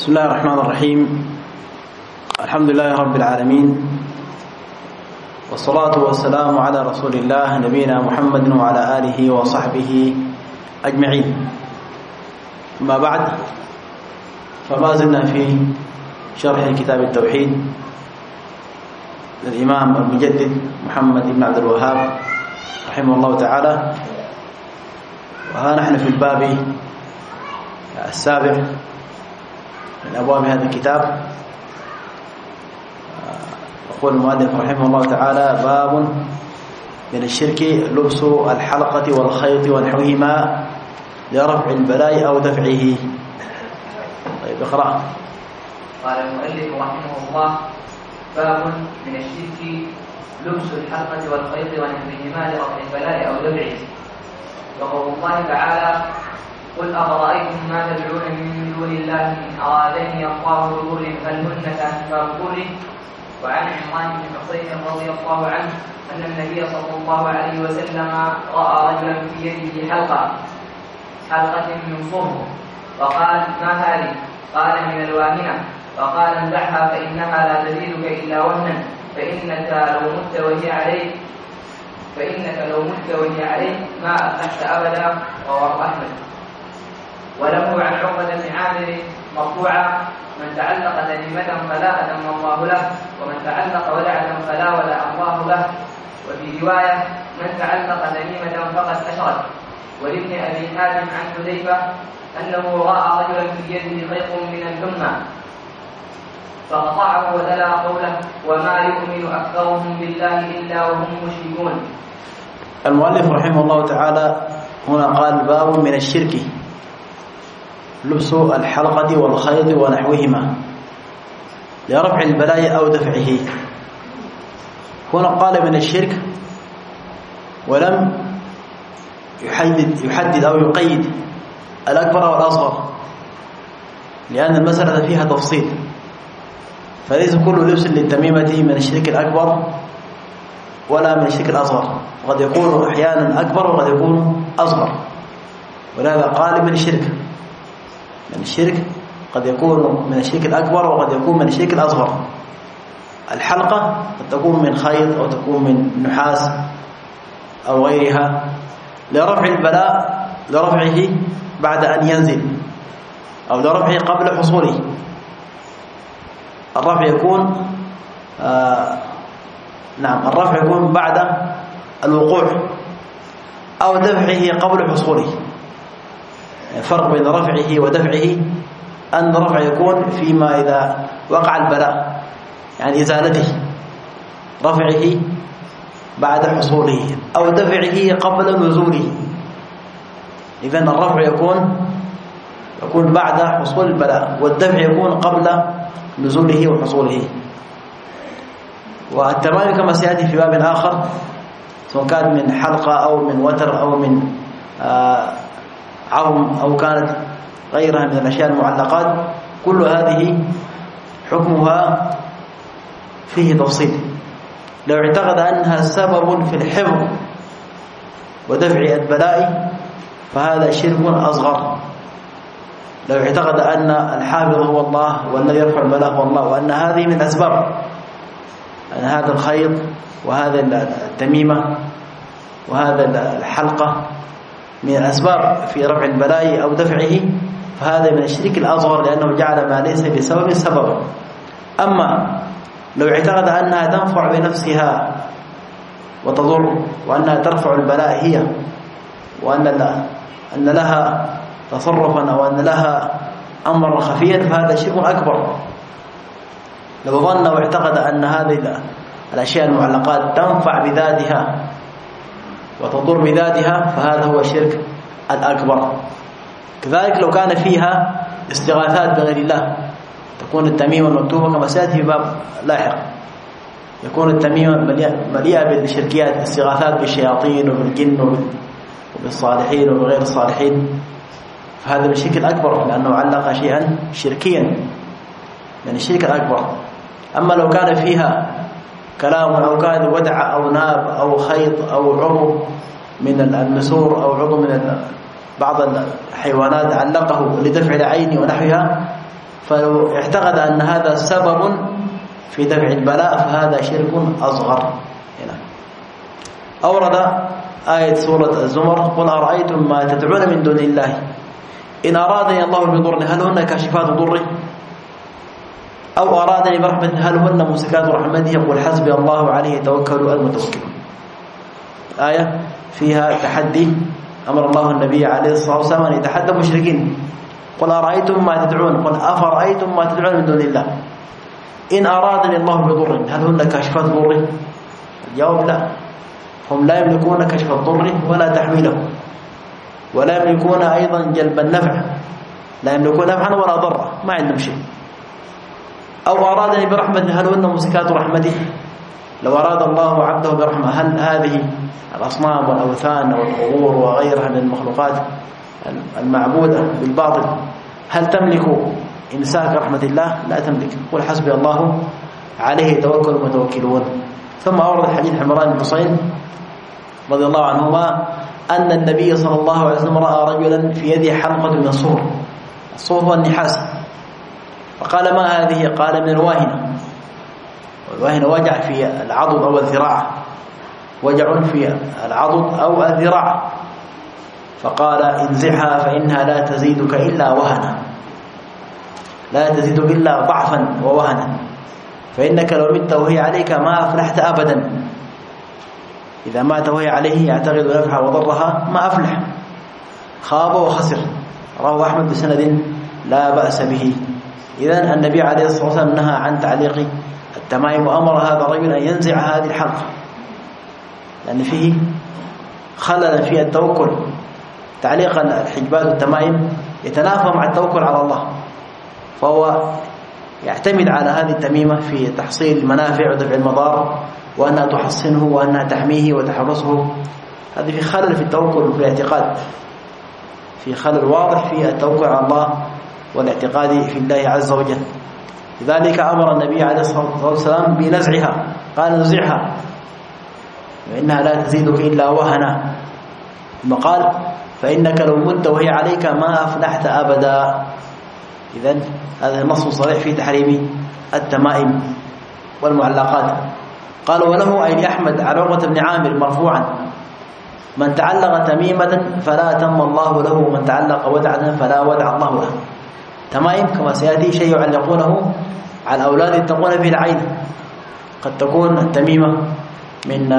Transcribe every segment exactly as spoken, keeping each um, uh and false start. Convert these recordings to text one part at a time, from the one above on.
بسم الله الرحمن الرحيم. الحمد لله رب العالمين، والصلاة والسلام على رسول الله نبينا محمد وعلى آله وصحبه أجمعين. أما بعد، فما زلنا في شرح كتاب التوحيد للإمام المجدد محمد بن عبد الوهاب رحمه الله تعالى، وها نحن في الباب السابع من أبواب هذا الكتاب. يقول المؤلف رحمه الله تعالى: باب من الشرك لبس الحلقة والخيط ونحوهما لرفع البلاء أو دفعه. طيب اقرأ. قال المؤلف رحمه الله: باب من الشرك لبس الحلقة والخيط ونحوهما لرفع البلاء أو دفعه. وقول الله تعالى: قل أفرأيتم ما تدعون من دون الله إن أرادني الله بضر هل هن كاشفات ضره. وعن عمران بن حصين رضي الله عنه أن النبي صلى الله عليه وسلم رأى رجلا في يده حلقة حلقة من صرف، فقال: ما هذه؟ قال: من الواهنة. فقال: انزعها فإنها لا تزيدك إلا وهنا، فإنك لو مت وهي عليك فإنك لو مت وهي عليك ما أفلحت أبدا. رواه أحمد. وله عن عقبة بن عامر مرفوعا: من تعلق تميمة فلا أتم الله له، ومن تعلق ودعة فلا ولا الله له. وفي رواية: من تعلق تميمة فقد أشرك. ولابن أبي حاتم عن حذيفة أنه رأى رجلا في يده خيط من الحمى فقطعه وتلا قوله: وما يؤمن أكثرهم بالله إلا وهم مشركون. المؤلف رحمه الله تعالى هنا قال: باب من الشرك لبس الحلقة والخيط ونحوهما لرفع البلاء أو دفعه. هنا قال من الشرك، ولم يحدد, يحدد أو يقيد الأكبر والأصغر، لأن المسألة فيها تفصيل، فليس كل لبس للتميمة من الشرك الأكبر ولا من الشرك الأصغر، وقد يكون أحيانا أكبر وقد يكون أصغر. ولهذا قال من الشرك من الشرك قد يكون من الشرك الأكبر وقد يكون من الشرك الأصغر. الحلقة قد تكون من خيط أو تكون من نحاس أو غيرها لرفع البلاء، لرفعه بعد أن ينزل أو لرفعه قبل حصوله. الرفع يكون آه نعم الرفع يكون بعد الوقوع أو دفعه قبل حصوله. الفرق بين رفعه ودفعه أن الرفع يكون فيما إذا وقع البلاء، يعني إزالته، رفعه بعد حصوله، أو دفعه قبل نزوله. إذن الرفع يكون يكون بعد حصول البلاء، والدفع يكون قبل نزوله وحصوله. والتمام كما سيأتي في باب آخر، سواء كان من حلقة أو من وتر أو من آه عظم أو كانت غيرها من الأشياء المعلقات، كل هذه حكمها فيه تفصيل. لو اعتقد أنها سبب في الحفظ ودفع البلاء فهذا شرك أصغر. لو اعتقد أن الحافظ هو الله والذي يرفع البلاء هو الله، وأن هذه من أسباب، أن هذا الخيط وهذا التميمة وهذا الحلقة من الأسباب في رفع البلاء أو دفعه، فهذا من الشرك الأصغر، لأنه جعل ما ليس بسبب سببا. أما لو اعتقد أنها تنفع بنفسها وتضر، وأنها ترفع البلاء هي، وأن أن لها تصرفا أو أن لها أمر خفيا، فهذا شرك أكبر. لو ظن واعتقد أن هذه الأشياء المعلقات تنفع بذاتها وتضر بذاتها، فهذا هو الشرك الأكبر. كذلك لو كان فيها استغاثات بغير الله، تكون التميمة المكتوبة كما سيأتي في باب لاحق، يكون التميمة مليئة بالشركيات، استغاثات بالشياطين وبالجن وبالصالحين وبغير الصالحين، فهذا من الشرك الأكبر، لأنه علق شيئا شركيا من الشرك الأكبر. أما لو كان فيها كلام أو كان ودع أو ناب أو خيط أو عضو من النسور أو عضو من بعض الحيوانات علقه لدفع العين ونحوها، فلو اعتقد أن هذا سبب في دفع البلاء فهذا شرك أصغر. هنا أورد آية سورة الزمر: قل أرأيتم ما تدعون من دون الله إن أرادني الله بضر هل هن كاشفات ضره أو أرادني برحمة هل هن ممسكات رحمته قل حسبي الله عليه توكل المتوكلون. آية فيها تحدي، أمر الله النبي عليه الصلاة والسلام أن يتحدى المشركين: قل أرأيتم ما تدعون، قل أفرأيتم ما تدعون من دون الله إن أرادني الله بضر هل هن كاشفات ضره؟ الجواب لا، هم لا يملكون كشف الضر ولا تحويله، ولا يملكون أيضا جلب النفع، لا يملكون نفعا ولا ضرا، ما عندهم شيء. أو أرادني برحمة هل هن ممسكات رحمته، لو أراد الله عبده برحمة هل هذه الأصنام والأوثان والقبور وغيرها من المخلوقات المعبودة بالباطل هل تملك إمساك رحمة الله؟ لا تملك. قل حسبي الله عليه توكل المتوكلون. ثم أورد حديث عمران بن حصين رضي الله عنهما أن النبي صلى الله عليه وسلم رأى رجلا في يده حلقة من الصور، الصور هو النحاس، فقال: ما هذه؟ قال: من الواهنة. والواهنة وجع في العضد أو الذراع، وجع في العضد أو الذراع، فقال: انزعها فإنها لا تزيدك إلا وهنا، لا تزيدك إلا ضعفا ووهنا، فإنك لو مت وهي عليك ما أفلحت أبدا. إذا مات وهي عليه يعتقد نفعها وضرها ما أفلح، خاب وخسر. رواه أحمد بسند لا بأس به. إذن النبي عليه الصلاة والسلام نهى عن تعليق التمائم، وأمر هذا الرجل أن ينزع هذه الحلقة لأن فيه خلل في التوكل. تعليق الحجبات والتمائم يتنافى مع التوكل على الله، فهو يعتمد على هذه التميمة في تحصيل المنافع ودفع المضار، وأنها تحصنه وأنها تحميه وتحرسه. هذه في خلل في التوكل في الاعتقاد، في خلل واضح في التوكل على الله والاعتقاد في الله عز وجل. لذلك أمر النبي عليه الصلاة والسلام بنزعها، قال: نزعها فإنها لا تزيدك إلا وهنا، ثم قال: فإنك لو مت وهي عليك ما أفلحت أبدا. إذن هذا نص صريح في تحريم التمائم والمعلقات. قال: وله أي لأحمد عن عقبة بن عامر مرفوعا: من تعلق تميمة فلا تم الله له، ومن تعلق ودعة فلا ودع الله له. تمائم كما سيأتي شيء يعلقونه على الأولاد يتقون به العين، قد تكون التميمة من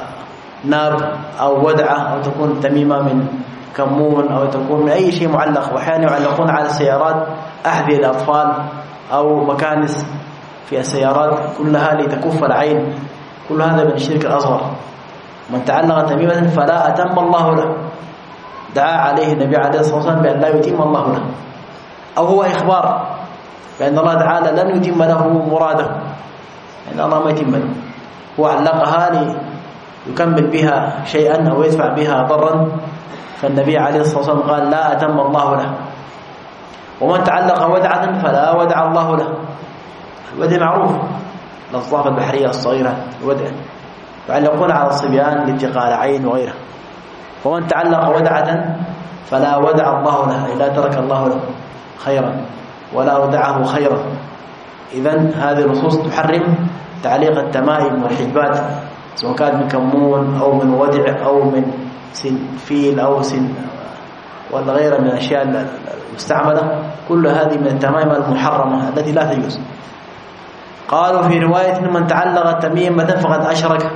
ناب أو ودعة، أو تكون تميمة من كمون، أو تكون من أي شيء معلق. وأحيانا يعلقون على السيارات أحذية الأطفال أو مكانس في السيارات، كلها لتكف العين. كل هذا من الشرك الأصغر. من تعلق تميمة فلا أتم الله له، دعا عليه النبي عليه الصلاة والسلام بأن لا يتم الله له، أو هو إخبار بأن الله تعالى لن يتم له مراده، يعني الله ما يتم له، هو علقها ليكمل بها شيئا أو يدفع بها ضرا، فالنبي عليه الصلاة والسلام قال: لا أتم الله له. ومن تعلق ودعة فلا ودع الله له. الودع معروف، الأصداف البحرية الصغيرة الودع يعلقون على الصبيان لاتقاء العين وغيره. ومن تعلق ودعة فلا ودع الله له، أي لا ترك الله له خيرا ولا أودعه خيرا. إذن هذه النصوص تحرم تعليق التمائم والحجبات، سواء كان من كمون أو من ودع أو من سنفيل أو سن ولا غيرها من الأشياء المستعملة. كل هذه من التمائم المحرمة التي لا تجوز. قالوا في رواية: من تعلق تميمة فقد أشرك.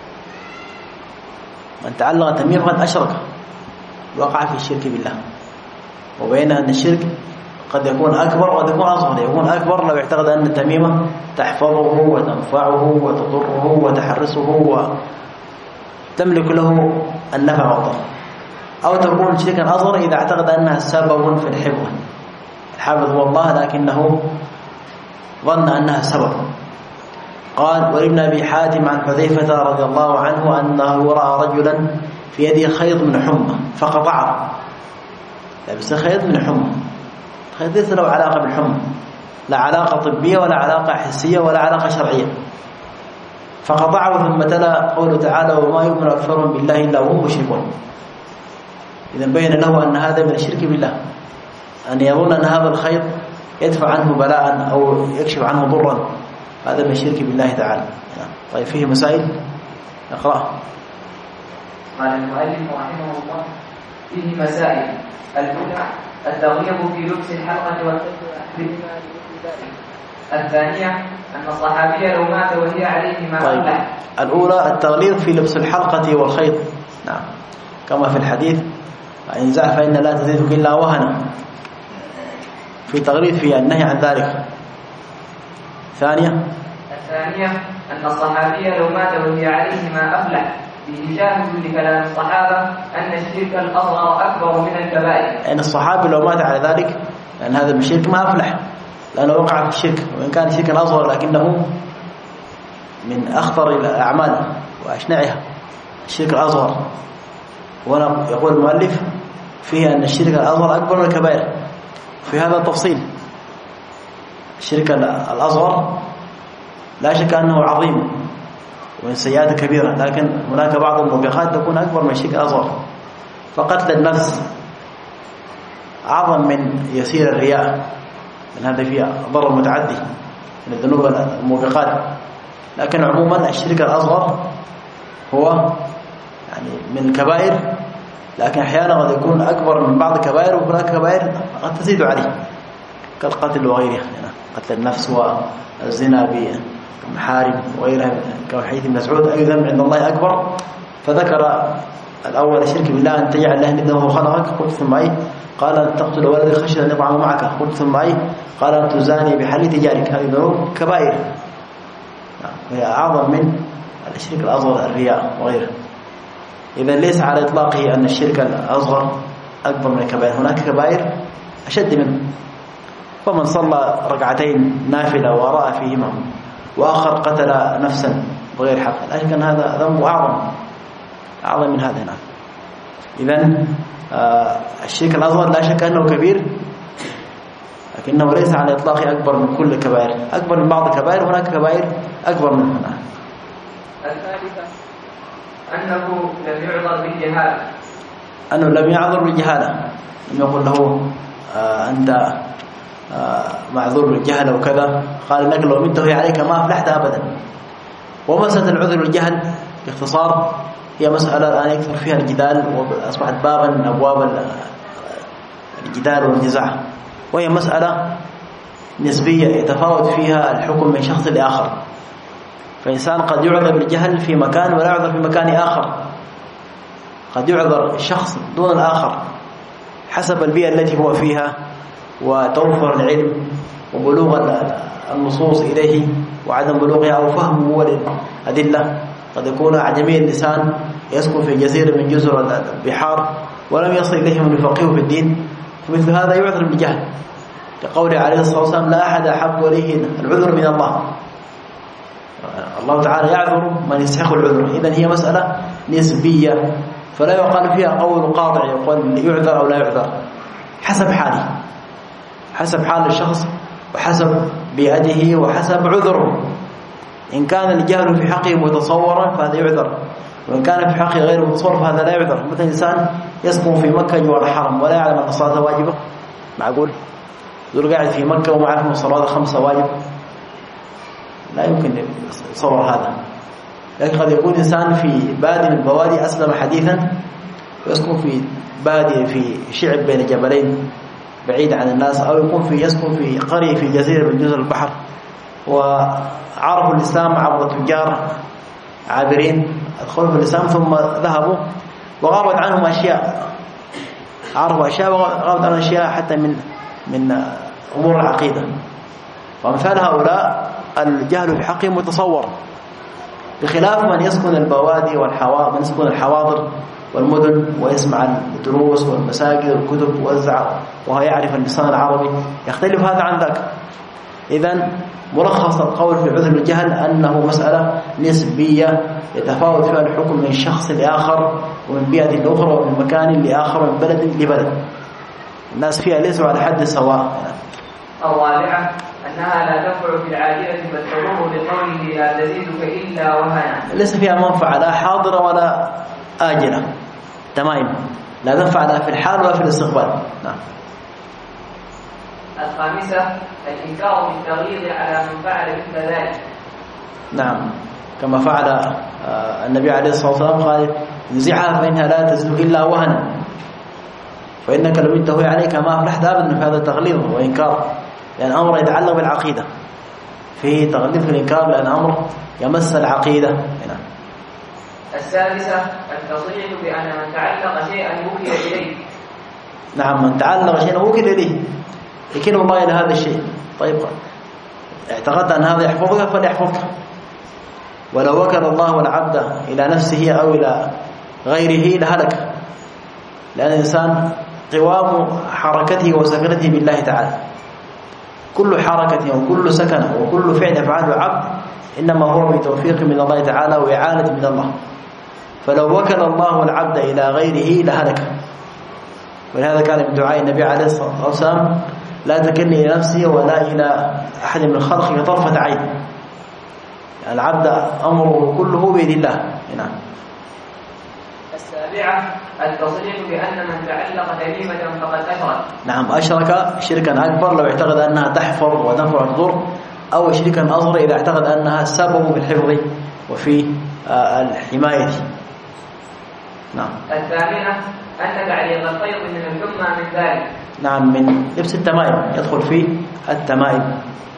من تعلق تميمة فقد أشرك، وقع في الشرك بالله. وبين أن الشرك قد يكون أكبر وقد يكون أصغر. يكون أكبر لو اعتقد أن التميمة تحفظه وتنفعه وتضره وتحرسه وتملك له النفع والضر، أو تكون شركا أصغر إذا اعتقد أنها سبب في الحفظ. الحافظ هو الله لكنه ظن أنها سبب. قال: ولابن أبي حاتم عن حذيفة رضي الله عنه أنه رأى رجلا في يده خيط من حمى فقطعه. لابس خيط من حمى، خيط ليس له علاقة بالحمى، لا علاقة طبية ولا علاقة حسية ولا علاقة شرعية، فقطعه. ثم تلا قوله تعالى: وما يؤمن أكثرهم بالله إلا وهم مشركون. إذن بين له أن هذا من الشرك بالله، أن يظن أن هذا الخيط يدفع عنه بلاء أو يكشف عنه ضرا، هذا من الشرك بالله تعالى. طيب فيه مسائل نقرأ. قال المؤلف رحمه الله: فيه مسائل. الأولى التغيير في لبس الحلقة والخيط. الثانية أن الصحابي لو مات وهي عليه ما طيب. أفلح. الأولى التغليظ في لبس الحلقة والخيط، نعم، كما في الحديث: إن زع فإن لا تزيدك إلا وهنا، في تغليظ في النهي عن ذلك. ثانية الثانية أن الصحابي لو مات وهي عليه ما أفلح، به شاهد لكلام الصحابة أن الشرك الأصغر أكبر من الكبائر. أن الصحابي لو مات على ذلك، لأن هذا من الشرك ما أفلح، لأنه وقع في الشرك، وإن كان شركا أصغر لكنه من أخطر الأعمال وأشنعها، الشرك الأصغر. وهنا يقول المؤلف فيه أن الشرك الأصغر أكبر من الكبائر، في هذا التفصيل. الشرك الأصغر لا شك أنه عظيم ومن سيئات كبيرة، لكن هناك بعض الموبقات تكون أكبر من الشرك الأصغر. فقتل النفس أعظم من يسير الرياء، من هذا فيه ضرر متعدي من الذنوب الموبقات. لكن عموما الشرك الأصغر هو يعني من الكبائر، لكن أحيانا قد يكون أكبر من بعض الكبائر، وهناك كبائر قد تزيد عليه كالقتل وغيره، يعني قتل النفس والزنا بمحارم وغيرها، كحديث ابن مسعود: أي ذنب عند الله أكبر؟ فذكر الأول الشرك بالله، أن تجعل الله ندا وهو خلقك، قلت ثم أي؟ قال أن تقتل ولدك خشية أن يطعم معك، قلت ثم أي؟ قال أن تزاني بحل تجارك. هذه ذنوب كبائر، وهي أعظم من الشرك الأصغر الرياء وغيره. إذا ليس على إطلاقه أن الشرك الأصغر أكبر من الكبائر، هناك كبائر أشد منه. فمن صلى ركعتين نافلة ورأى فيهما، وآخر قتل نفسا بغير حق، لا شك أن هذا ذنب أعظم أعظم من هذا. نعم. إذن آه الشرك الأصغر لا شك أنه كبير، لكنه ليس على إطلاقه أكبر من كل الكبائر، أكبر من بعض الكبائر، هناك كبائر أكبر منه. نعم. الثالثة أنه لم يعذر بالجهالة، أنه لم يعذر بالجهالة، لم يقول له آه أنت آه معذور بالجهل وكذا، قال إنك لو مته عليك ما أفلحت أبدا. ومسألة العذر بالجهل باختصار هي مسألة الآن يكثر فيها الجدال، وأصبحت بابا من أبواب الجدال والنزاع، وهي مسألة نسبية يتفاوت فيها الحكم من شخص لآخر. فإنسان قد يعذر بالجهل في مكان ولا يعذر في مكان آخر، قد يعذر الشخص دون الآخر حسب البيئة التي هو فيها، وتوفر العلم وبلوغ النصوص إليه وعدم بلوغها، أو فهمه للأدلة. قد يكون أعجمي اللسان يسكن في جزيرة من جزر البحار ولم يصل إليه من يفقهه في الدين، فمثل هذا يعذر بالجهل، لقوله عليه الصلاة والسلام: لا أحد أحب إليه العذر من الله. الله تعالى يعذر من يستحق العذر. إذن هي مسألة نسبية، فلا يقال فيها قول قاطع يقول يعذر أو لا يعذر، حسب حاله، حسب حال الشخص وحسب بيئته وحسب عذره. إن كان الجهل في حقه متصورا فهذا يعذر، وإن كان في حقه غير متصور فهذا لا يعذر. مثلا إنسان يسكن في مكة جوار الحرم ولا يعلم أن الصلاة واجبة، معقول يقول قاعد في مكة وما يعرف أن الصلاة خمسة واجب؟ لا يمكن يتصور هذا. لكن قد يكون إنسان في بادي من البوادي أسلم حديثا، ويسكن في بادي في شعب بين جبلين بعيد عن الناس، أو يكون في يسكن في قرية في جزيرة من جزر البحر، وعرفوا الإسلام عبر تجار عابرين أدخلوا في الإسلام ثم ذهبوا، وغابت عنهم أشياء، عرفوا أشياء وغابت عنهم أشياء حتى من من أمور العقيدة. ومثال هؤلاء الجهل في حقهم متصور، بخلاف من يسكن البوادي والحواضر، من يسكن الحواضر والمدن ويسمع الدروس والمساجد والكتب ويوزع وهو يعرف اللسان العربي، يختلف هذا عن ذاك. إذن ملخص القول في عذر الجهل أنه مسألة نسبية يتفاوت فيها الحكم من شخص لآخر، ومن بيئة لأخرى، ومن مكان لآخر، ومن بلد لبلد، الناس فيها ليسوا على حد سواء. الرابعة أنها لا تنفع في العاجلة بل تضر بقوله لا تزيدك إلا وهنا، ليس فيها منفعة لا حاضرة ولا آجلة، تمام، لا تنفع لا في الحال ولا في الاستقبال. نعم. الخامسة الإنكار بالتغليظ على من فعل مثل ذلك. نعم، كما فعل النبي عليه الصلاة والسلام قال نزعها فإنها لا تزل إلا وهنا، فإنك لو انتهي عليك ما أفلحت أبدا. في هذا تغليظ وإنكار، لأن أمر يتعلق بالعقيدة، فيه تغليظ في الإنكار لأن أمر يمس العقيدة. هنا السادسة التصريح بأن من تعلق شيئا وكل إليه. نعم، من تعلق شيئا وكل إليه، يكن الله إلى هذا الشيء. طيب اعتقدت أن هذا يحفظك فليحفظك، ولو وكل الله العبد إلى نفسه أو إلى غيره لهلك، لأن الإنسان قوام حركته وسكنته بالله تعالى. كل حركة وكل سكن وكل فعل يفعله عبد إنما هو بتوفيق من الله تعالى وإعانة من الله، فلو وكل الله العبد إلى غيره لهلك. ولهذا كان من دعاء النبي عليه الصلاة والسلام لا تكلني إلى نفسي ولا إلى أحد من الخلق كطرفة عين. يعني العبد أمره كله بيد الله. نعم. السابعة التصريح بأن من تعلق تميمة فقد أشرك. نعم، أشرك شركا أكبر لو اعتقد أنها تحفظ وتنفع الضر، أو شركا أصغر إذا اعتقد أنها سبب بالحفظ وفي الحماية. نعم. الثامنة أن تعليق الخيط من الحمى من ذلك. نعم، من لبس التمائم، يدخل فيه التمائم.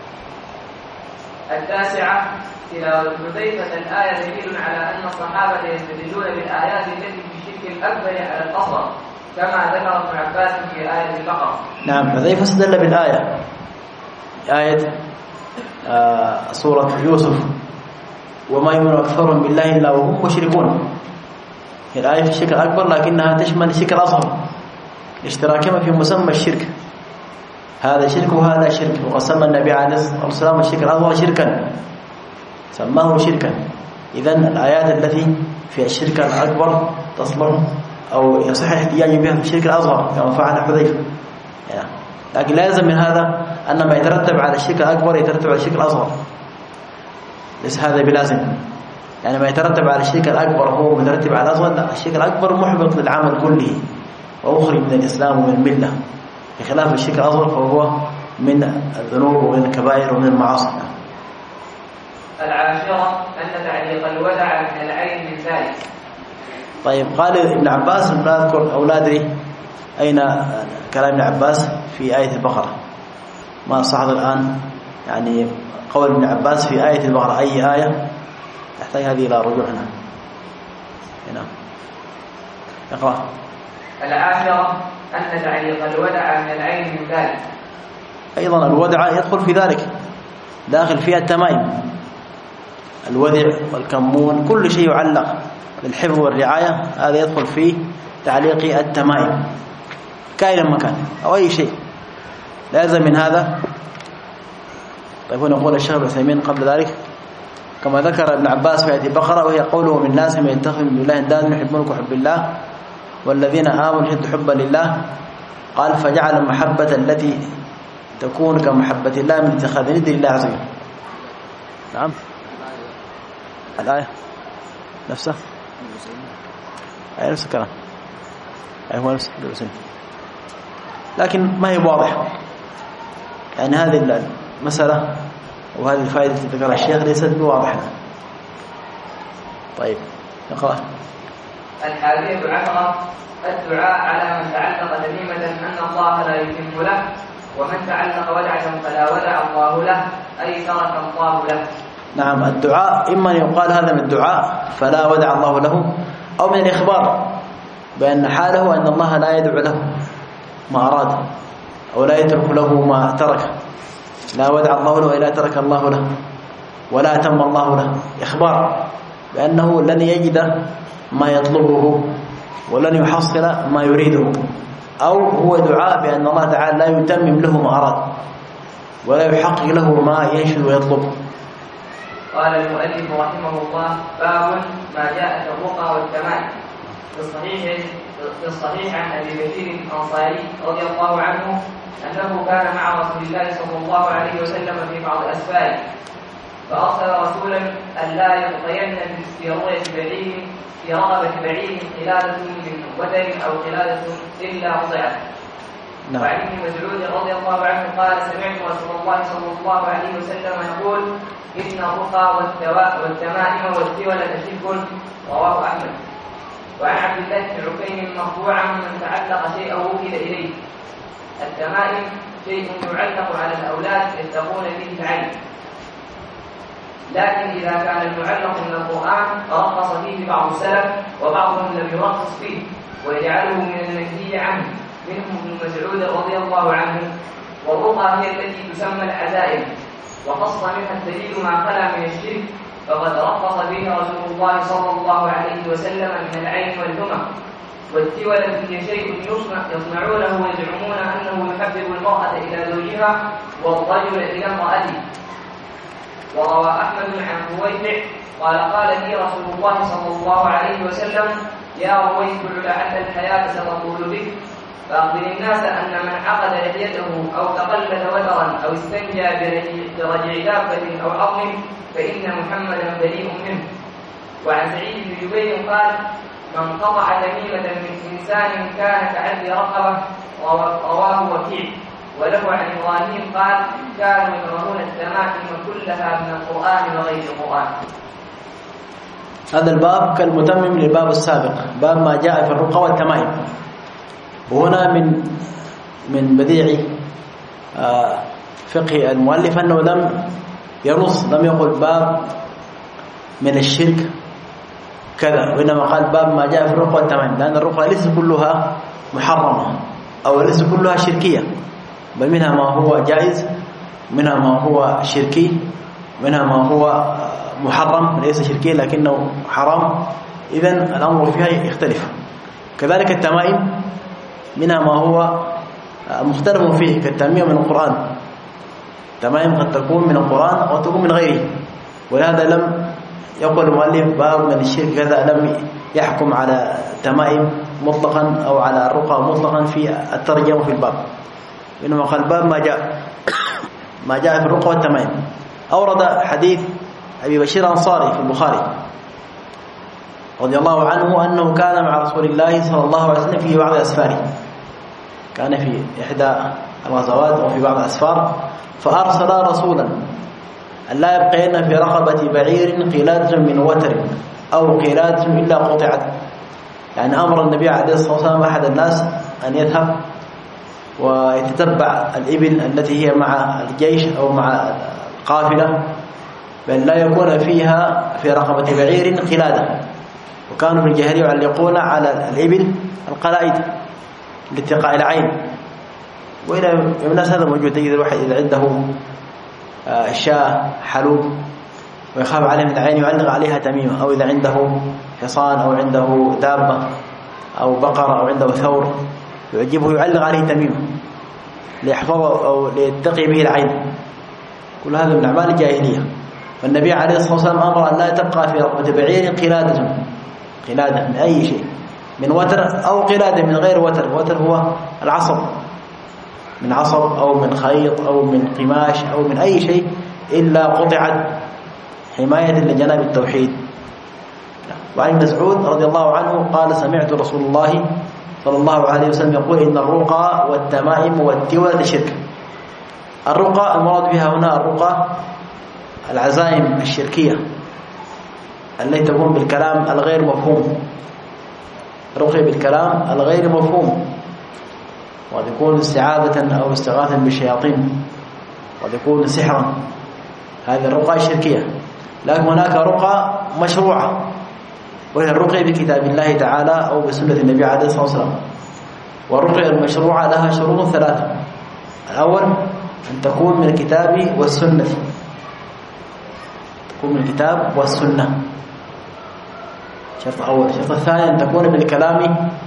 التاسعة تلاوة حذيفة الآية دليل على أن الصحابة يستدلون بالآيات التي في الشرك الأكبر على الأصغر، كما ذكر ابن عباس في آية البقرة. نعم، حذيفة استدل بالآية، آية آه سورة يوسف، وما يؤمن أكثرهم بالله إلا وهم مشركون. الآية في الشرك الأكبر لكنها تشمل الشرك الأصغر اشتراكهما في مسمى الشرك، هذا شرك وهذا شرك. وقد سمى النبي عليه الصلاة والسلام الشرك الأصغر شركا، سماه شركا. إذن الآيات التي في الشرك الأكبر تصلح أو يصح الاحتجاج بها في الشرك الأصغر كما فعل حذيفة. يعني لكن لازم من هذا أن ما يترتب على الشرك الأكبر يترتب على الشرك الأصغر، ليس هذا بلازم. يعني ما يترتب على الشرك الأكبر هو مترتب على الأصغر، لا، الشرك الأكبر محبط للعمل كله وأخرج من الإسلام ومن الملة، بخلاف الشرك الأصغر فهو من الذنوب ومن الكبائر ومن المعاصي. العاشرة أن تعليق الودع من العين من ذلك. طيب، قال ابن عباس، لا أذكر أو لا أدري أين كلام ابن عباس في آية البقرة، ما صحض الآن يعني قول ابن عباس في آية البقرة، أي آية تحتاج هذه إلى رجوع هنا. هنا اقرأ. العاشرة أن تعليق الودع من العين من ذلك. أيضا الودع يدخل في ذلك، داخل فيها التمائم، الودع والكمون، كل شيء يعلق بالحفظ والرعاية هذا يدخل فيه تعليق التمائم كائنا مكان أو أي شيء لازم من هذا. طيب، هنا نقول الشيخ ابن عثيمين قبل ذلك كما ذكر ابن عباس في آية البقرة، وهي قوله من الناس من يتخذ من الله اندادا يحبونك حب الله والذين آمنوا شد حبا لله، قال فجعل المحبة التي تكون كمحبة الله من اتخاذ ند لله عز وجل. نعم، الآية نفسها أي نفس الكلام، أي هو نفس الكلام، لكن ما هي واضحة. يعني هذه المسألة وهذه الفائدة التي ذكرها الشيخ ليست بواضحة. طيب، نقرأ. الحادية عشرة الدعاء على من تعلق تميمة أن الله لا يتم له، ومن تعلق ودعة فلا ودع الله له، أي ترك الله له. نعم، الدعاء إما أن يقال هذا من الدعاء فلا ودع الله له، أو من الإخبار بأن حاله أن الله لا يدعو له ما أراد، أو لا يترك له ما ترك، لا ودع الله له إلا ترك الله له ولا أتم الله له. إخبار بأنه لن يجد ما يطلبه ولن يحصل ما يريده، أو هو دعاء بأن الله تعالى لا يتمم له ما أراد ولا يحقق له ما ينشد ويطلب. قال المؤلف رحمه الله: باب ما جاء في الرقى والتمائم. في الصحيح في الصحيح عن ابي بشير الانصاري رضي الله عنه انه كان مع رسول الله صلى الله عليه وسلم في بعض اسفاره، فارسل رسولا ان لا يبقين في رؤيه بعير في رقبه بعير قلاده من وتر او قلاده الا وضعت، نعم. وعن ابن مسعود رضي الله عنه قال سمعت رسول الله صلى الله عليه وسلم يقول إن الرقى والتمائم والتولة شرك. رواه أحمد. وعن عبد الله بن عكيم مرفوعا من تعلق شيئا وكل إليه. التمائم شيء يعلق على الأولاد يتقون به العين، لكن إذا كان المعلق من القرآن فرخص فيه بعض السلف وبعضهم لم يرخص فيه ويجعله من المنهي عنه، منهم ابن مسعود رضي الله عنه. والرقى هي التي تسمى العزائم، وخص منها الدليل ما خلا من الشرك، فقد رخص به رسول الله صلى الله عليه وسلم من العين والهمم. والتولة هي شيء يصنع يصنعونه ويزعمون أنه يحبب المرأة إلى زوجها والرجل إلى امرأته. وروى أحمد عن رويفع قال قال لي رسول الله صلى الله عليه وسلم يا رويفع لعل الحياة ستطول بك، فأخبر الناس أن من عقد لحيته أو تقلد وترا أو استنجى برجع دابة أو عظم فإن محمدا بريء منه. وعن سعيد بن جبير قال من قطع تميمة من إنسان كان كعدل رقبة. رواه وكيع. وله عن إبراهيم قال كانوا يكرهون التمائم كلها من القرآن وغير القرآن. هذا الباب كالمتمم للباب السابق، باب ما جاء في الرقى والتمائم. وهنا من من بديع فقه المؤلف أنه لم ينص، لم يقل باب من الشرك كذا، وإنما قال باب ما جاء في الرقى والتمائم، لأن الرقى ليس كلها محرمة أو ليس كلها شركية، بل منها ما هو جائز، منها ما هو شركي، منها ما هو محرم ليس شركي لكنه حرام، إذن الأمر فيها يختلف. كذلك التمائم منها ما هو مختلف فيه كالتميم من القرآن. التمائم قد تكون من القرآن وتكون من غيره، ولهذا لم يقول المؤلف باب من الشرك كذا، لم يحكم على التمائم مطلقا أو على الرقى مطلقا في الترجمة في الباب، إنما قال باب ما جاء ما جاء في الرقى والتمائم. أورد حديث أبي بشير الأنصاري في البخاري رضي الله عنه أنه كان مع رسول الله صلى الله عليه وسلم في بعض أسفاره، كان في إحدى الغزوات أو في بعض الأسفار، فأرسل رسولا أن لا يبقين في رقبة بعير قلادة من وتر أو قلادة إلا قطعت. يعني أمر النبي عليه الصلاة والسلام أحد الناس أن يذهب ويتتبع الإبل التي هي مع الجيش أو مع القافلة، بل لا يكون فيها في رقبة بعير قلادة. وكانوا في الجاهلية يعلقون على الإبل القلائد لاتقاء العين، وإلى الناس هذا موجود. تجد الواحد إذا عنده شاة حلوب ويخاف عليه من العين يعلق عليها تميمة، أو إذا عنده حصان أو عنده دابة أو بقرة أو عنده ثور يعجبه يعلق عليه تميمة ليحفظه أو ليتقي به العين. كل هذا من أعمال الجاهلية. فالنبي عليه الصلاة والسلام أمر أن لا تبقى في رقبة بعير قلادة، قلادة من أي شيء، من وتر أو قلادة من غير وتر. وتر هو العصب، من عصب أو من خيط أو من قماش أو من أي شيء إلا قطعت حماية لجناب التوحيد. وعن مسعود رضي الله عنه قال سمعت رسول الله صلى الله عليه وسلم يقول إن الرقى والتمائم والتولة شرك. الرقى المراد بها هنا الرقى العزائم الشركية التي تكون بالكلام الغير مفهوم، رقي بالكلام الغير مفهوم، وقد يكون استعاذة أو استغاثة بالشياطين، وقد يكون سحرا. هذه الرقى الشركية. لكن هناك رقى مشروعة، وهي الرقية بكتاب الله تعالى أو بسنة النبي عليه الصلاة والسلام. والرقية المشروعة لها شروط ثلاثة. الأول أن تكون من الكتاب والسنة، تكون من الكتاب والسنة، شرط أول. الشرط الثاني أن تكون بالكلام،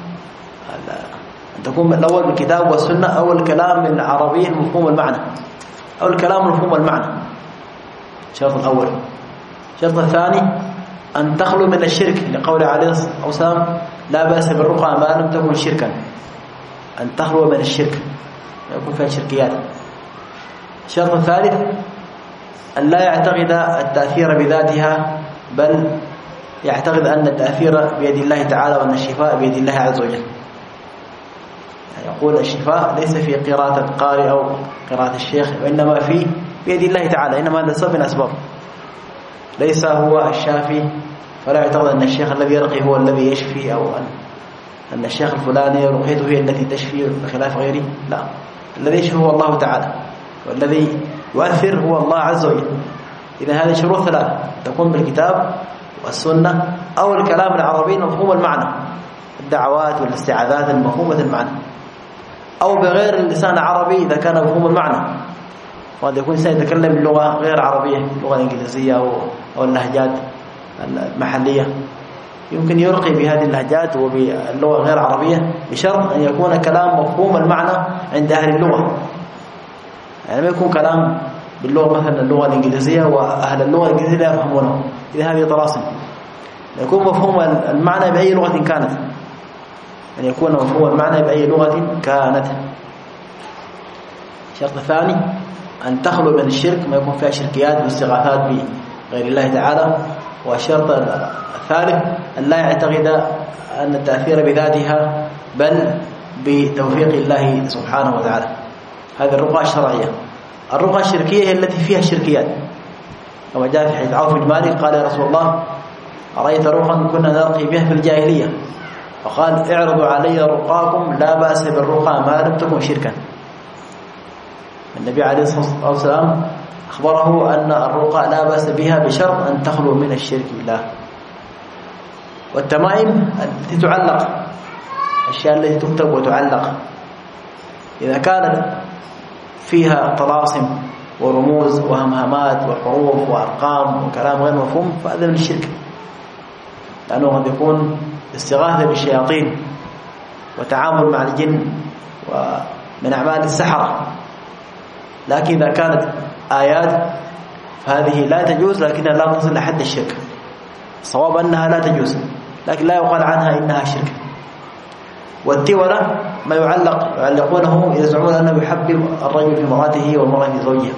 أن تكون الأول بالكتاب والسنة أو الكلام من العربية مفهوم المعنى، أو الكلام مفهوم المعنى. الشرط الأول. الشرط الثاني أن تخلو من الشرك، لقول عليه الصلاة والسلام لا بأس بالرقى ما لم تكن شركا، أن تخلو من الشرك يكون فيها شركيات. الشرط الثالث أن لا يعتقد التأثير بذاتها، بل يعتقد أن التأثير بيد الله تعالى وأن الشفاء بيد الله عز وجل. يقول الشفاء ليس في قراءة القارئ أو قراءة الشيخ، وإنما في بيد الله تعالى، إنما هذا سبب من أسباب، ليس هو الشافي. فلا يعتقد أن الشيخ الذي يرقي هو الذي يشفي، أو أن أن الشيخ الفلاني رقيته هي التي تشفي بخلاف غيره. لا، الذي يشفي هو الله تعالى، والذي يؤثر هو الله عز وجل. إذا هذه شروط ثلاثة تكون بالكتاب والسنة أو الكلام العربي مفهوم المعنى، الدعوات والاستعاذات المفهومة المعنى، أو بغير اللسان العربي إذا كان مفهوم المعنى. وقد يكون إنسان يتكلم بلغة غير عربية، اللغة الإنجليزية أو أو اللهجات المحلية، يمكن يرقي بهذه اللهجات وباللغة غير عربية بشرط أن يكون كلام مفهوم المعنى عند أهل اللغة. يعني ما يكون كلام باللغة مثلا اللغة الإنجليزية وأهل اللغة الإنجليزية لا يفهمونه، إذا هذه طلاسم. يكون مفهوم المعنى بأي لغة كانت، أن يكون مفهوم المعنى بأي لغة كانت. الشرط الثاني أن تخلو من الشرك، ما يكون فيها شركيات واستغاثات بغير الله تعالى. والشرط الثالث أن لا يعتقد أن التأثير بذاتها بل بتوفيق الله سبحانه وتعالى. هذه الرقى الشرعية. الرقى الشركية هي التي فيها الشركيات، كما جاء في حديث عوف بن مالك قال يا رسول الله أرأيت رقا كنا نرقي بها في الجاهلية، فقال اعرضوا علي رقاكم لا بأس بالرقى ما لم تكن شركا. النبي عليه الصلاة والسلام أخبره أن الرقى لا بأس بها بشرط أن تخلو من الشرك بالله. والتمائم التي تعلق، الأشياء التي تكتب وتعلق، إذا كانت فيها طلاسم ورموز وهمهمات وحروف وأرقام وكلام غير مفهوم فهذا من الشرك، لأنه قد يكون استغاثة بالشياطين وتعامل مع الجن ومن أعمال السحرة. لكن إذا كانت آيات فهذه لا تجوز، لكنها لا تصل لحد الشرك. الصواب أنها لا تجوز، لكن لا يقال عنها إنها شرك. والتولة ما يعلق يعلقونه يزعمون أنه يحبب الرجل في امرأته والمرأة في زوجها،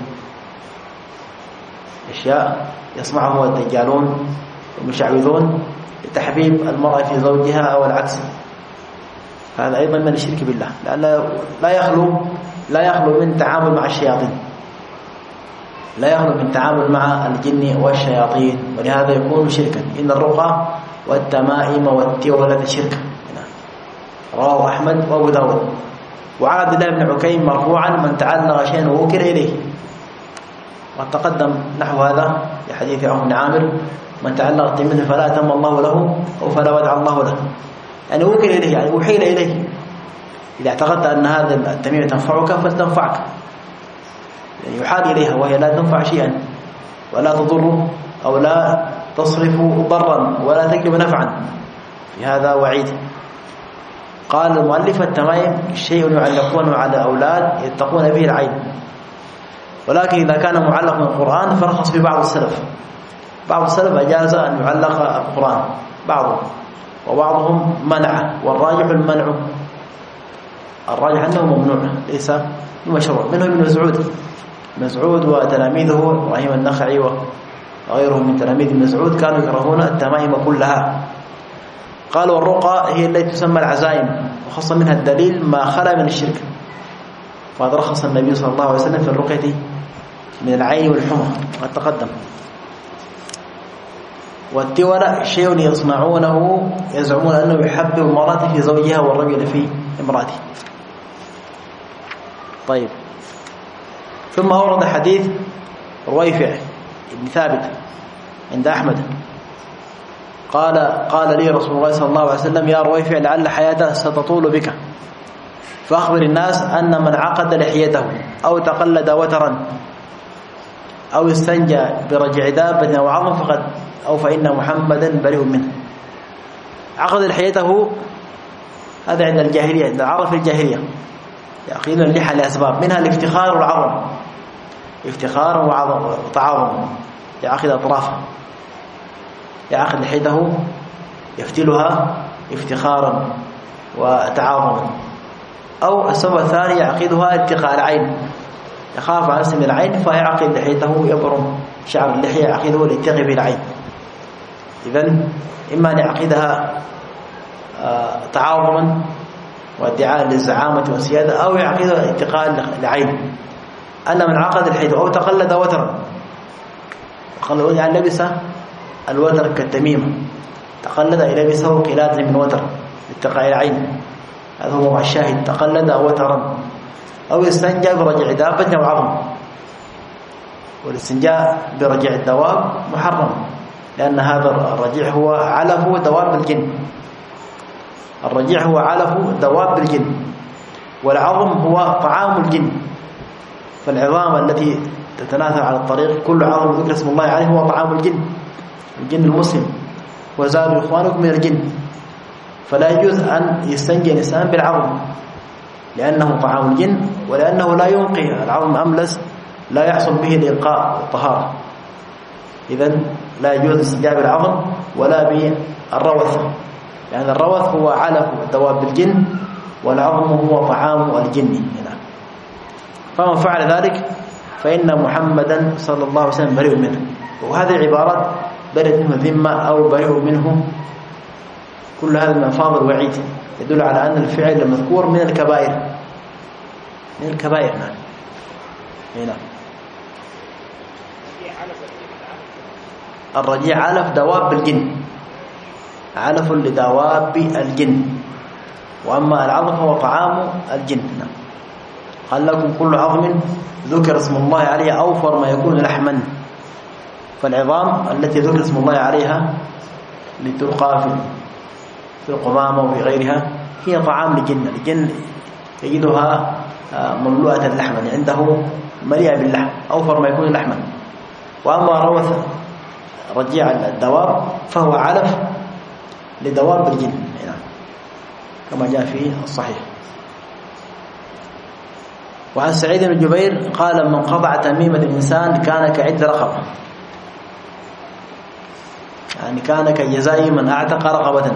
أشياء يصنعها الدجالون والمشعوذون لتحبيب المرأة في زوجها أو العكس. هذا أيضا من الشرك بالله، لأن لا يخلو لا يخلو من تعامل مع الشياطين، لا يخلو من تعامل مع الجن والشياطين، ولهذا يكون شركا. إن الرقى والتمائم والتولة شركا. رواه أحمد وأبو داود. وعن عبد الله بن عكيم مرفوعا من تعلق شيئا ووكل إليه، وقد تقدم نحو هذا في حديث عمرو بن عامر من تعلق تميمة فلا أتم الله له أو فلا ودع الله له، يعني وكل إليه، يعني أحيل إليه. إذا اعتقدت أن هذا التميمة تنفعك فلتنفعك، يعني يحال إليها وهي لا تنفع شيئا ولا تضر أو لا تصرف ضرا ولا تجلب نفعا، في هذا وعيد. قال المؤلف التمائم شيء يعلقونه على أولاد يتقون به العين، ولكن إذا كان معلق من القرآن فرخص في بعض السلف. بعض السلف أجاز أن يعلق القرآن بعضهم، وبعضهم منع، والراجح المنع. الراجح أنه ممنوع ليس مشروع. منه ابن مسعود مسعود وتلاميذه إبراهيم النخعي وغيرهم من تلاميذ ابن مسعود كانوا يكرهون التمائم كلها. قالوا الرقى هي التي تسمى العزائم، وخص منها الدليل ما خلا من الشرك، فقد رخص النبي صلى الله عليه وسلم في الرقية من العين والحمى قد تقدم. والتولى شيء يصنعونه يزعمون أنه يحبب المرأة في زوجها والرجل في امرأته. طيب، ثم أورد حديث رويفع بن ثابت عند أحمد قال قال لي رسول الله صلى الله عليه وسلم يا رويفع لعل حياته ستطول بك، فأخبر الناس أن من عقد لحيته أو تقلد وترا أو استنجى برجع دابة أو عظم فقد أو فإن محمدا بريء منه. عقد لحيته هذا عند الجاهلية، عند العرب في الجاهلية يأخذون اللحى لأسباب، منها الافتخار والعظم، افتخار وعظم وتعاظم، يأخذ أطرافه، يأخذ لحيته يفتلها افتخارا وتعاظما. أو السبب الثاني يعقدها اتقاء العين، يخاف على اسم العين فيعقد لحيته يبرم شعر اللحية يعقده ليتقي به العين. إذن إما أن يعقدها تعاظما وادعاء للزعامة والسيادة، أو يعقد اعتقاد لعين أن من عقد الحيث أو تقلد وترا، تقلد يعني لبس الوتر كالتميمة، تقلد إلى لبسه قلادة من وتر اتقاء العين، هذا هو الشاهد، تقلد وترا. أو استنجى برجع دابة أو عظم، والاستنجاء برجع الدواب محرم، لأن هذا الرجيع هو علف دواب الجن، الرجيع هو علف دواب الجن، والعظم هو طعام الجن. فالعظام التي تتناثر على الطريق كل عظم ذكر اسم الله عليه هو طعام الجن، الجن المسلم، وزادوا إخوانكم من الجن. فلا يجوز أن يستنجي الإنسان بالعظم لأنه طعام الجن، ولأنه لا ينقي، العظم أملس لا يحصل به الإنقاء والطهارة. إذن لا يجوز الاستنجاء بالعظم ولا بالروث، لأن يعني الروث هو علف دواب الجن، والعظم هو طعام الجن هنا. فمن فعل ذلك فإن محمدا صلى الله عليه وسلم بريء منه. وهذه العبارات برئ منه الذمة أو بريء منه، كل هذا من ألفاظ الوعيد يدل على أن الفعل المذكور من الكبائر، من الكبائر. نعم هنا الرجيع علف دواب الجن، علف لدواب الجن، وأما العظم هو طعام الجن. نعم قال لكم كل عظم ذكر اسم الله عليه أوفر ما يكون لحما. فالعظام التي ذكر اسم الله عليها لتلقى في في القمامة وفي غيرها هي طعام للجن، الجن يجدها مملوءة لحما، عنده مليئة باللحم أوفر ما يكون لحما. وأما روث رجيع الدواب فهو علف لدواب الجن كما جاء في الصحيح. وعن سعيد بن جبير قال: من قطع تميمة الإنسان كان كعد رقبة، يعني كان كجزاء من أعتق رقبة،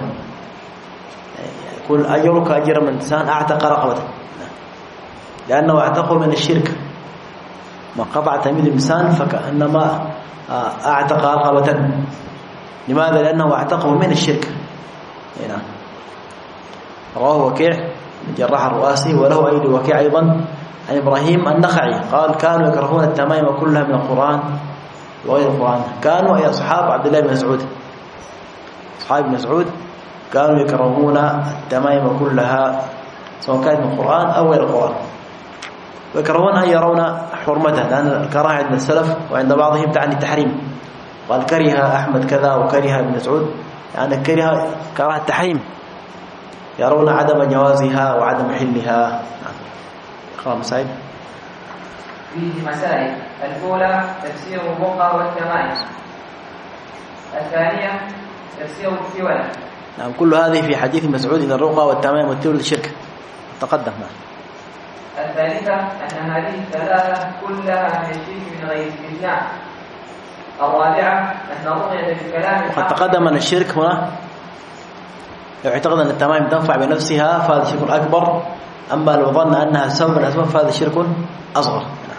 يقول أجرك أجر من إنسان أعتق رقبة، لأنه أعتقه من الشرك. من قطع تميمة الإنسان فكأنما أعتق رقبة. لماذا؟ لأنه أعتقه من الشرك. هنا رواه وكيع جراح الرؤاسي، وله أيضا وكيع أيضا عن إبراهيم النخعي قال: كانوا يكرهون التمائم كلها من القرآن وغير القرآن. كانوا أي أصحاب عبد الله بن مسعود، أصحاب بن مسعود كانوا يكرهون التمائم كلها سواء كانت من القرآن أو غير القرآن، ويكرهون أن يرون حرمتها، لأن الكراهة عند السلف وعند بعضهم تعني التحريم. قال: كره أحمد كذا وكره ابن مسعود، يعني كره كراهة التحريم، يرون عدم جوازها وعدم حلها. قال مسعيد: فيه مسائل. الأولى تفسير الرقى والتمائم. الثانية تفسير التولى. نعم كل هذه في حديث مسعود إن الرقى والتمائم والتولى شرك تقدم. الثالثة أن هذه الثلاثة كلها من الشرك من غير استثناء. الرابعة أن الرقية بالكلام قد تقدم أن الشرك هنا لو اعتقد أن التمائم تنفع بنفسها فهذا شرك أكبر، أما لو ظن أنها سبب من الأسباب فهذا شرك أصغر.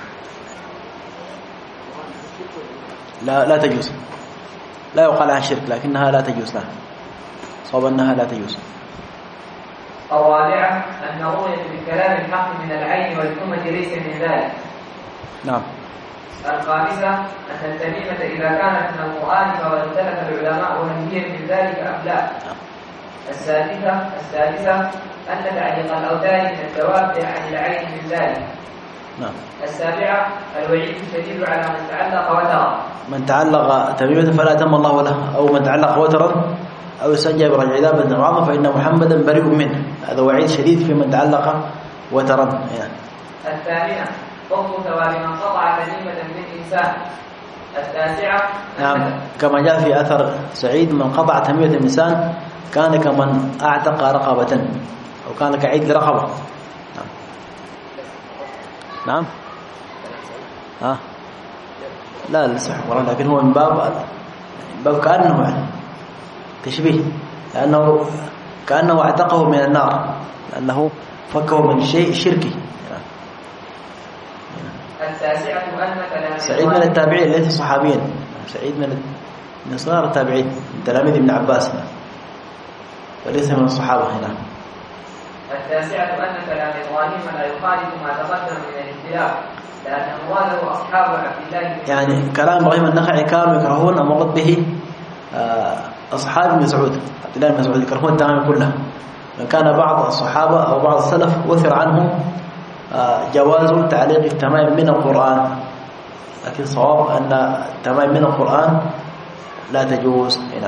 لا لا تجوز، لا يقال عنها شرك لكنها لا تجوز لها، صواب أنها لا تجوز. الرابعة أن الرؤية بالكلام الحق من العين والحمة ليس من ذلك. نعم. الخامسة أن التميمة إذا كانت من القرآن فقد اختلف العلماء هل هي من ذلك أم لا. السادسة السادسة أن تعليق الأوتار من الدواب عن العين من ذلك. نعم. السابعة الوعيد الشديد على من تعلق وترى. من تعلق تميمة فلا تم الله له، أو من تعلق وترا أو استنجى برجع دابة عظمة فإن محمدا بريء منه. هذا وعيد شديد في من تعلق وترا. يعني. الثامنة فضل ثواب من قطع تميمة للإنسان. التاسعة نعم كما جاء في أثر سعيد: من قطع تميمة الإنسان كان كمن أعتق رقبة، أو كان كعيد رقبة. نعم. نعم. ها لا لا صح والله، لكن هو من باب باب كأنه يعني تشبيه، لأنه كأنه اعتقه من النار، لأنه فكه من شيء شركي. التاسعة أن سعيد من التابعين ليس صحابيا، سعيد من من صغار التابعين من تلاميذ ابن عباس وليس من الصحابة هنا. التاسعة أن كلام إبراهيم لا يخالف ما تقدم من الاختلاف لأن مراده أصحاب عبد الله. يعني كلام إبراهيم النخعي كانوا يكرهون المراد به أصحاب ابن مسعود، عبد الله بن مسعود يكرهون التمائم كلها. كان بعض الصحابة أو بعض السلف وثر عنهم جواز تعليق التمائم من القرآن، لكن صواب أن التمائم من القرآن لا تجوز هنا.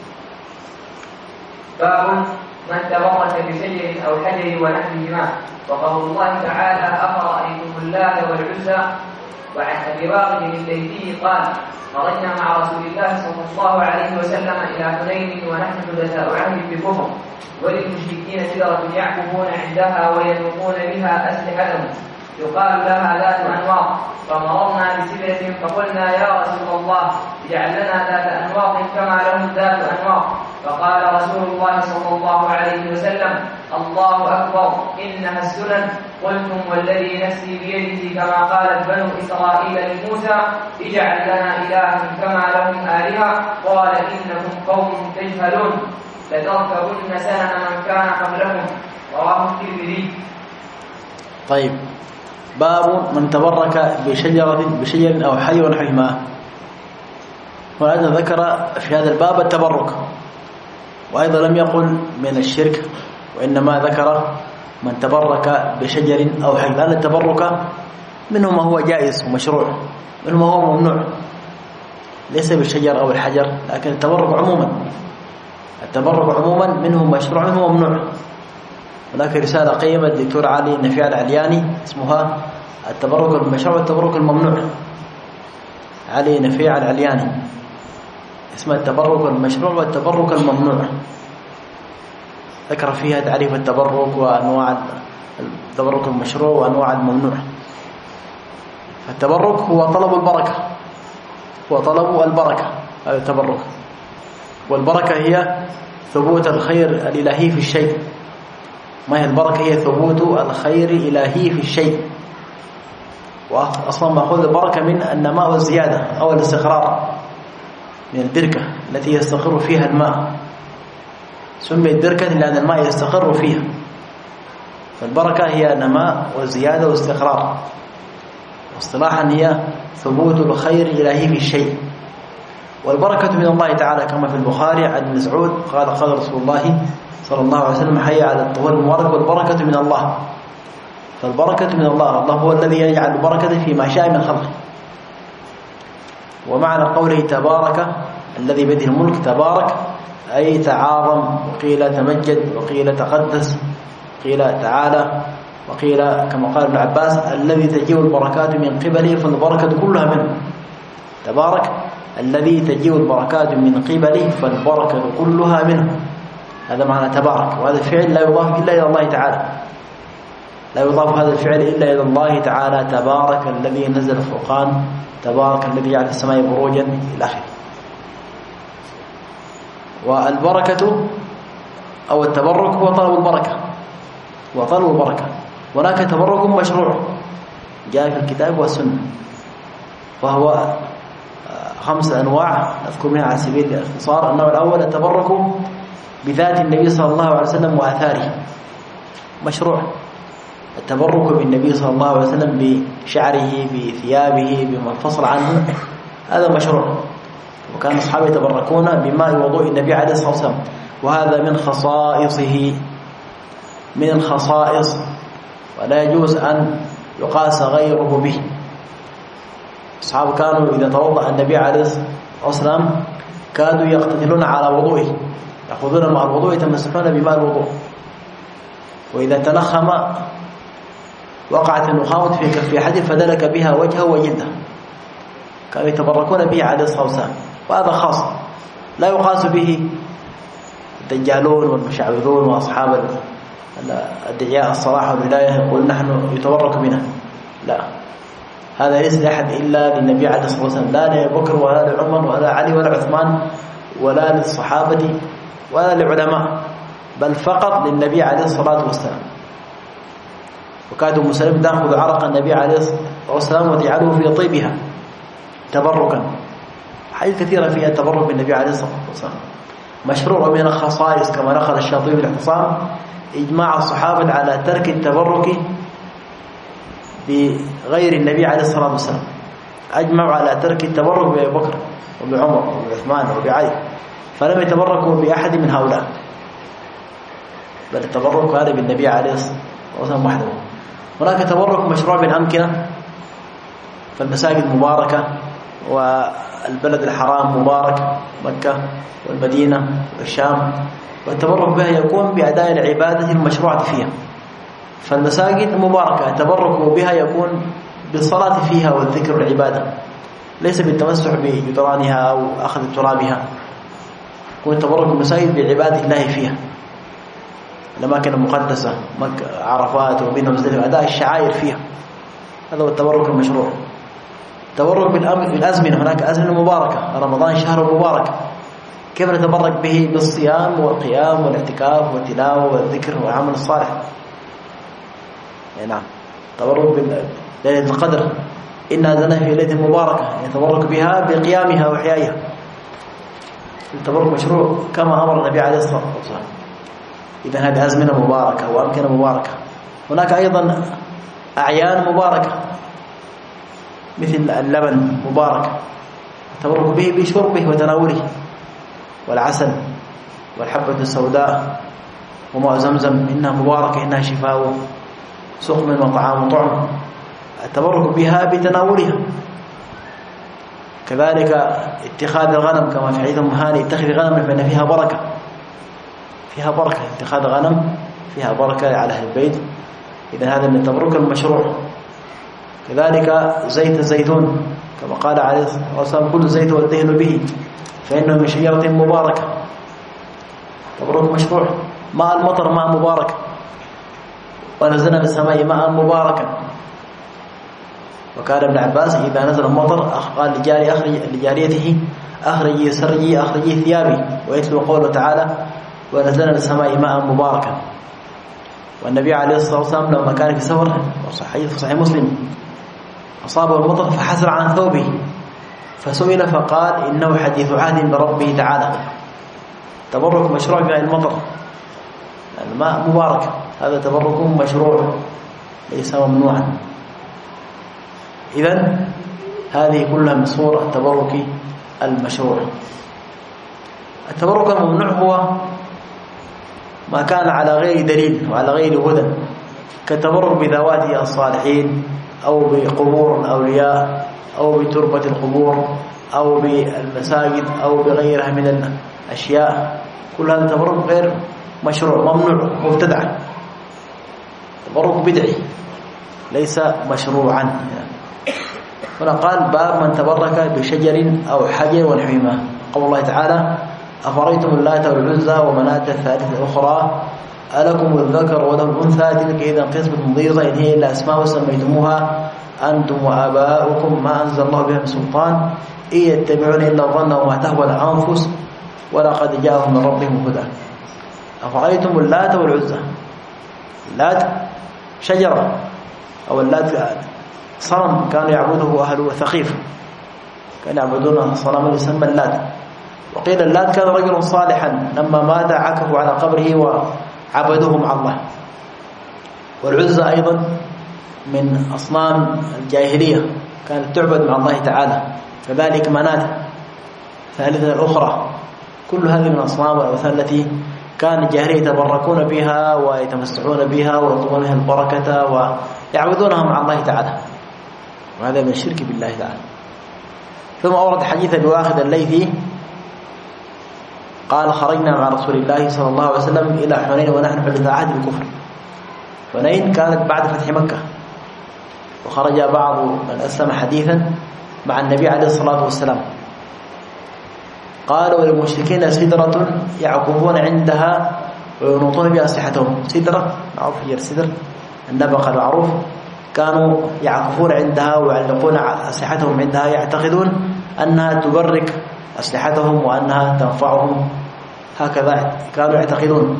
باب من تبرك بشجر أو حجر ونحوهما، وقول الله تعالى أفرأيتم اللات والعزى. وعن أبي واقد الليثي قال خرجنا مع رسول الله صلى الله عليه وسلم إلى حنين ونحن حدثاء عهد بكفر، وللمشركين سدرة يعكفون عندها ويذوقون بها أسلحتهم يقال لها ذات أنواط، فمررنا بسدرة فقلنا يا رسول الله اجعل لنا ذات أنواط كما لهم ذات أنواط، فقال رسول الله صلى الله عليه وسلم الله أكبر إنها السنن. قلتم والذي نفسي بيده كما قالت بنو إسرائيل لموسى اجعل لنا إلها كما لهم آلهة، قال إنكم قوم تجهلون لتركبن سنن من كان قبلكم، رواه الترمذي. طيب، باب من تبرك بشجرة بشجر أو حي ونحوهما. وأيضا ذكر في هذا الباب التبرك، وأيضا لم يقل من الشرك، وإنما ذكر من تبرك بشجر أو حي، لأن التبرك منه ما هو جائز ومشروع، منه ما هو ممنوع، ليس بالشجر أو الحجر، لكن التبرك عموما التبرك عموما منه مشروع منه ممنوع. هناك رسالة قيمة الدكتور علي نفيع العلياني اسمها التبرك المشروع والتبرك الممنوع. علي نفيع العلياني اسمها التبرك المشروع والتبرك الممنوع، ذكر فيها تعريف التبرك وأنواع التبرك المشروع وأنواع الممنوع. فالتبرك هو طلب البركة، هو طلب البركة، هذا التبرك. والبركة هي ثبوت الخير الإلهي في الشيء. ما هي البركة؟ هي ثبوت الخير الإلهي في الشيء، وأصلا مأخوذ البركة من النماء والزيادة أو الاستقرار، من البركة التي يستقر فيها الماء، سميت بركة لأن الماء يستقر فيها. فالبركة هي نماء وزيادة واستقرار، واصطلاحا هي ثبوت الخير الإلهي في الشيء. والبركة من الله تعالى كما في البخاري عن ابن مسعود قال قال رسول الله صلى الله عليه وسلم حي على الطهور المبارك والبركة من الله. فالبركة من الله، الله هو الذي يجعل البركة فيما شاء من خلقه. ومعنى قوله تبارك الذي بيده الملك، تبارك أي تعاظم، وقيل تمجد، وقيل تقدس، قيل تعالى، وقيل كما قال ابن عباس الذي تجيء البركات من قبله فالبركة كلها منه. تبارك الذي تجيء البركات من قبله فالبركة كلها منه، هذا معنى تبارك. وهذا الفعل لا يضاف إلا إلى الله تعالى، لا يضاف هذا الفعل إلا إلى الله تعالى. تبارك الذي نزل الفرقان، تبارك الذي جعل السماء بروجا إلى آخره. والبركة أو التبرك هو طلب البركة، وطلب البركة. هناك تبرك مشروع جاء في الكتاب والسنة، وهو خمس أنواع نذكر منها على سبيل الاختصار. النوع الأول التبرك بذات النبي صلى الله عليه وسلم وآثاره، مشروع. التبرك بالنبي صلى الله عليه وسلم بشعره، بثيابه، بما انفصل عنه، هذا مشروع. وكان أصحابه يتبركون بماء وضوء النبي عليه الصلاة والسلام، وهذا من خصائصه، من الخصائص، ولا يجوز أن يقاس غيره به. أصحابه كانوا إذا توضأ النبي عليه الصلاة والسلام كانوا يقتتلون على وضوئه، يأخذون مع الوضوء يتمسحون بماء الوضوء، وإذا تنخم وقعت النخامة في كف أحد فدلك بها وجهه وجلده، كانوا يتبركون به عليه الصلاة والسلام. وهذا خاص لا يقاس به الدجالون والمشعوذون وأصحاب الدعاء الصلاح والولاية يقول نحن يتبرك بنا، لا، هذا ليس لأحد إلا للنبي عليه الصلاة والسلام، لا لأبي بكر ولا لعمر ولا علي ولا عثمان ولا للصحابة ولا للعلماء، بل فقط للنبي عليه الصلاة والسلام. وكانت أم سلمة تأخذ عرق النبي عليه الصلاة والسلام وتجعله في طيبها تبركا. حديث كثيرة فيها التبرك بالنبي عليه الصلاة والسلام، مشروع من الخصائص كما نقل الشاطبي في الاعتصام إجماع الصحابة على ترك التبرك بغير النبي عليه الصلاة والسلام. أجمعوا على ترك التبرك بأبي بكر وبعمر وبعثمان وبعلي، فلم يتبركوا بأحد من هؤلاء، بل التبرك هذا بالنبي عليه الصلاة والسلام وحده. هناك تبرك مشروع بالأمكنة، فالمساجد مباركة والبلد الحرام مبارك، مكة والمدينة والشام، والتبرك بها يكون بأداء العبادة المشروعة فيها. فالمساجد مباركة، التبرك بها يكون بالصلاة فيها والذكر والعبادة، ليس بالتمسح بجدرانها أو أخذ ترابها. يكون التبرك بالمساجد بعبادة الله فيها، الأماكن المقدسة، مكة، عرفات ومنى ومزدلفة، أداء الشعائر فيها، هذا هو التبرك المشروع. التبرك بالأزمنة، هناك أزمنة مباركة، رمضان شهر مبارك، كيف نتبرك به؟ بالصيام والقيام والاعتكاف والتلاوة والذكر والعمل الصالح. نعم، تبرك بليلة القدر، إنا أنزلناها في ليلة مباركة، يتبرك بها بقيامها وإحيائها. التبرك مشروع كما أمر النبي عليه الصلاة والسلام. إذا هذه أزمنة مباركة وأمكنة مباركة. هناك أيضا أعيان مباركة مثل اللبن مبارك، التبرك به بشربه وتناوله، والعسل والحبة السوداء وماء زمزم، إنها مباركة، إنها شفاء سقم وطعام وطعم، التبرك بها بتناولها. كذلك اتخاذ الغنم، كما في حديث أم هاني: اتخذ غنم فإن فيها بركة، فيها بركة، اتخاذ غنم فيها بركة على أهل البيت. إذا هذا من التبرك المشروع. كذلك زيت الزيتون، كما قال عليه الصلاة والسلام: كل زيت والدهن به فإنه من شجرة مباركة، تبرك مشروع. ماء المطر ماء مبارك، ونزلنا من السماء ماء مباركا. وكان ابن عباس إذا نزل المطر قال لجاري أخرج لجاريته: أخرجي سرجي أخرجي ثيابي، ويتلو قوله تعالى: ونزلنا من السماء ماء مباركا. والنبي عليه الصلاة والسلام لما كان في سفر، وصحيح صحيح مسلم، أصابه المطر فحسر عن ثوبه، فسئل فقال: إنه حديث عهد بربه تعالى. تبرك مشروع بماء المطر، الماء مبارك، هذا تبرك مشروع ليس ممنوعا. إذن هذه كلها من صور التبرك المشروع. التبرك الممنوع هو ما كان على غير دليل وعلى غير هدى، كالتبرك بذوات الصالحين أو بقبور الأولياء أو بتربة القبور أو بالمساجد أو بغيرها من الأشياء. كل هذا تبرك غير مشروع، ممنوع، مبتدع، تبرك بدعي ليس مشروعا. هنا قال: باب من تبرك بشجر أو حجر ونحوهما. قول الله تعالى: أفرأيتم اللات والعزى ومناة الثالثة الأخرى ألكم الذكر وله الأنثى تلك إذا قسمة ضيزى إن هي إلا أسماء سميتموها أنتم وآباؤكم ما أنزل الله بها من سلطان إن يتبعون إلا الظن وما تهوى الأنفس ولقد جاءهم من ربهم هدى. أفرأيتم اللات والعزى. اللات شجرة، أو اللات صنم كانوا يعبده أهل ثقيف، كانوا يعبدون صنم يسمى اللات. وقيل اللات كان رجل صالحا لما مات عكفوا على قبره وعبدوه مع الله. والعزى أيضا من أصنام الجاهلية كانت تعبد مع الله تعالى. كذلك مناة ثالثة الأخرى، كل هذه من أصنام الأوثان التي كان الجاهلية يتبركون بها ويتمسحون بها ويطلبون بها البركة ويعبدونها مع الله تعالى، وهذا من الشرك بالله تعالى. ثم أورد حديث أبي واخد الليثي قال: خرجنا مع رسول الله صلى الله عليه وسلم إلى حنين ونحن حدث عهد بالكفر. حنين كانت بعد فتح مكة، وخرج بعض من أسلم حديثا مع النبي عليه الصلاة والسلام. قالوا: وللمشركين سدرة يعكفون عندها وينوطون بها أسلحتهم. سدرة معروف هي السدر، النبق المعروف، كانوا يعكفون عندها ويعلقون أسلحتهم عندها، يعتقدون أنها تبرك أسلحتهم وأنها تنفعهم، هكذا كانوا يعتقدون.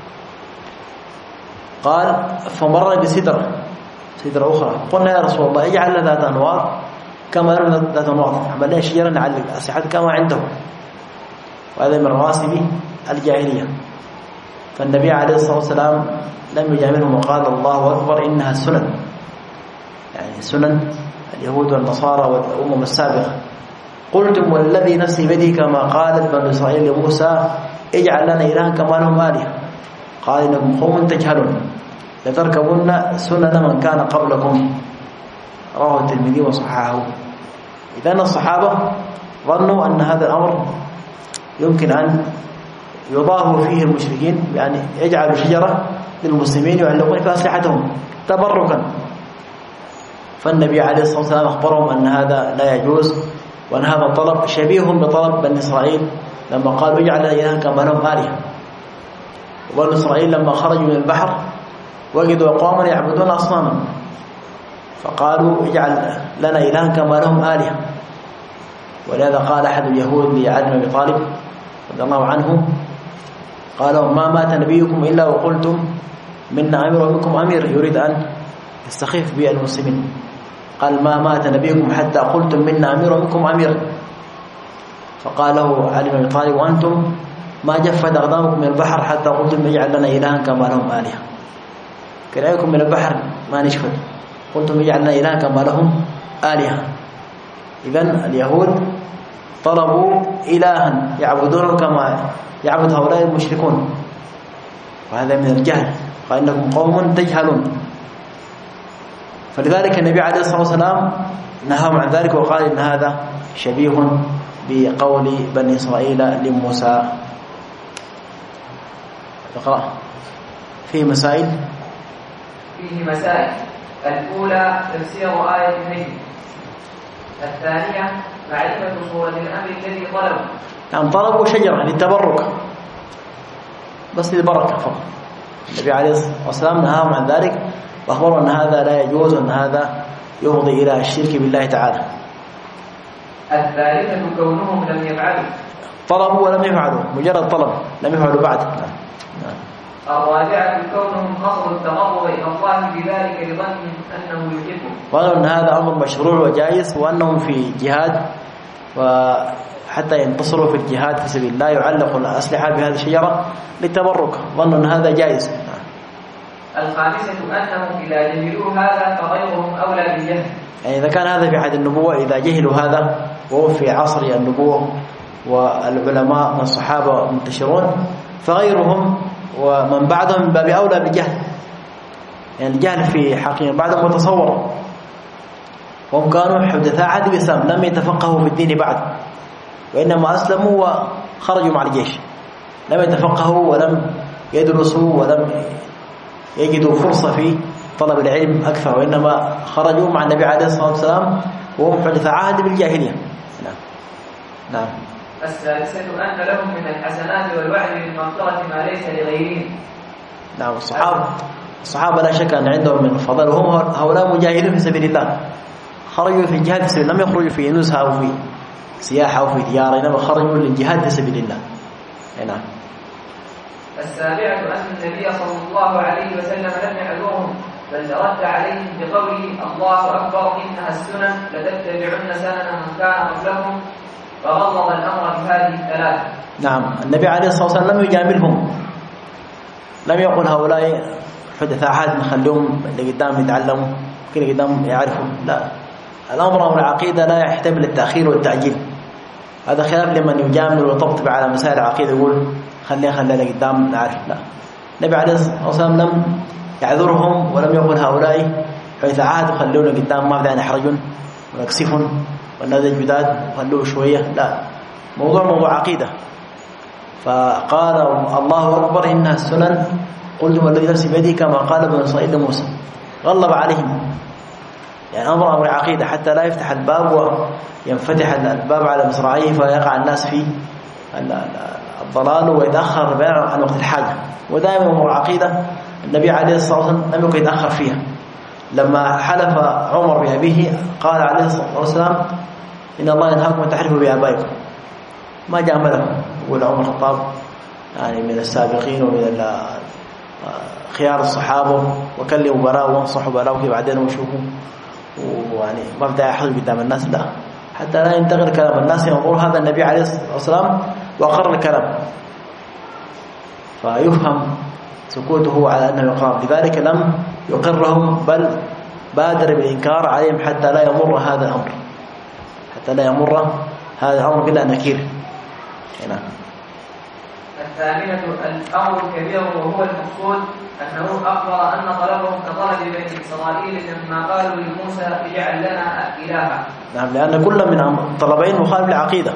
قال: فمر بسدرة سدرة أخرى، قلنا: يا رسول الله اجعل ذات أنواط كما لنا ذات أنواط، عملنا شجرا نعلق أسلحة كما عندهم، وهذا من رواسب الجاهلية. فالنبي عليه الصلاة والسلام لم يجاملهم وقال الله أكبر إنها السنن، يعني سنن اليهود والنصارى والأمم السابقة. قلتم والذي نفسي بيده كما قالت بنو إسرائيل لموسى اجعل لنا إلها كما لهم آلهة قال إنكم قوم تجهلون لتركبن سنن من كان قبلكم. رواه الترمذي وصححه. إذن الصحابة ظنوا أن هذا الأمر يمكن أن يضاهوا فيه المشركين بأن يجعلوا شجرة للمسلمين يعلقون في أسلحتهم تبركا، فالنبي عليه الصلاة والسلام أخبرهم أن هذا لا يجوز، وأن هذا الطلب شبيه بطلب بني إسرائيل لما قالوا اجعل لنا إلها كما لهم آلهة. وبني إسرائيل لما خرجوا من البحر وجدوا أقواما يعبدون أصناما فقالوا اجعل لنا إلها كما لهم آلهة. ولهذا قال أحد اليهود لعلي بن أبي طالب رضي الله عنه قالوا ما مات نبيكم إلا وقلتم منا أمير ومنكم أمير، يريد أن يستخف بالمسلمين. قال ما مات نبيكم حتى قلتم منا أمير ومنكم أمير. فقال له علي بن أبي طالب وأنتم ما جفت أقدامكم من البحر حتى قلتم اجعل لنا إلها كما لهم آلهة. كرأيكم من البحر ما نشفت، قلتم اجعل لنا إلها كما لهم آلهة. إذن اليهود طلبوا إلها يعبدونه كما يعبد هؤلاء المشركون، وهذا من الجهل، قال إنكم قوم تجهلون. فلذلك النبي عليه الصلاة والسلام نهاهم عن ذلك وقال إن هذا شبيه بقول بني إسرائيل لموسى. اقرأ. فيه مسائل فيه مسائل. الأولى تفسير آية النجم. الثانية معرفة صورة الأمر الذي طلبوا. نعم طلبوا شجرة للتبرك بس للبركة فقط. النبي عليه الصلاة والسلام نهاهم عن ذلك وأخبروا أن هذا لا يجوز وأن هذا يفضي إلى الشرك بالله تعالى. الثالثة كونهم لم يفعلوا. طلبوا ولم يفعلوا، مجرد طلب لم يفعلوا بعد. نعم. الرابعة كونهم قصروا التقرب إلى الله بذلك لظنهم أنه يحبه. قالوا أن هذا أمر مشروع وجائز وأنهم في جهاد وحتى ينتصروا في الجهاد في سبيل الله يعلقوا الأسلحة بهذه الشجرة للتبرك، ظنوا أن هذا جائز. الخامسة أنهم إذا جهلوا هذا فغيرهم أولى بالجهل. يعني إذا كان هذا في عهد النبوة، إذا جهلوا هذا وهو في عصر النبوة والعلماء من الصحابة منتشرون، فغيرهم ومن بعدهم من باب أولى بالجهل. يعني الجهل في حقيقة بعدهم متصور، وهم كانوا حدثاء عهد الإسلام لم يتفقهوا في الدين بعد، وإنما أسلموا وخرجوا مع الجيش، لم يتفقهوا ولم يدرسوا ولم يجدوا فرصة في طلب العلم أكثر، وإنما خرجوا مع النبي عليه الصلاة والسلام وهم حدثاء عهد بالجاهلية. نعم. نعم. السادسة أن لهم من الحسنات والوعد بالمغفرة ما ليس لغيرهم. نعم. الصحابة الصحابة لا شك أن عندهم من الفضل، وهم هؤلاء مجاهدون في سبيل الله، خرجوا في الجهاد في سبيل، لم يخرجوا في نزهة أو في سياحة أو في تجارة، إنما خرجوا للجهاد في سبيل الله. نعم. السابعة أن النبي صلى الله عليه وسلم لم يعذرهم، بل رد عليهم بقوله الله أكبر إنها السنن لتتبعن سنن من كان قبلكم، فغلظ الأمر بهذه الثلاثة. نعم. النبي عليه الصلاة والسلام لم يجاملهم، لم يقل هؤلاء حدثاء عهد نخليهم اللي قدام يتعلموا كل قدام يعرفوا، لا. الأمر أمر العقيدة لا يحتمل التأخير والتعجيل، هذا خلاف لمن يجامل ويطبطب على مسائل العقيدة يقول خلينا خلينا قدام نعرف، لا. النبي عليه الصلاة والسلام لم يعذرهم ولم يقل هؤلاء حدثاء عهد وخلونا قدام ما بدنا نحرجون ونكسفون والناس جداد وخلوه شوية، لا. موضوع موضوع عقيدة. فقال الله أكبر إنها السنن قلتم والذي نفسي بيده كما قال بنو إسرائيل لموسى، غلب عليهم. يعني أمر أمر عقيدة حتى لا يفتح الباب وينفتح الباب على مصراعيه فيقع الناس في الضلال ويتأخر البيان عن وقت الحاجة. ودائما أمر عقيدة النبي عليه الصلاة والسلام لم يكن يتأخر فيها. لما حلف عمر بأبيه قال عليه الصلاة والسلام إن الله ينهاكم أن تحلفوا بآبائكم، ما جاملهم. يقول عمر الخطاب يعني من السابقين ومن خيار الصحابة وكلموا براء وانصحوا براء وكي بعدين وشوفوا، ويعني ما بدأ يحرج قدام الناس، لا، حتى لا ينتقل كلام الناس يقول هذا النبي عليه الصلاة والسلام وأقر الكلام، فيفهم سكوته على أنه يقام، لذلك لم يقرهم بل بادر بالإنكار عليهم حتى لا يمر هذا الأمر حتى لا يمر هذا الأمر بلا نكير. هنا الثامنة الأمر الكبير وهو المقصود أنه أخبر أن طلبهم كطلب بني إسرائيل لما قالوا لموسى اجعل لنا إلها. نعم، لأن كل من الطلبين مخالف للعقيدة،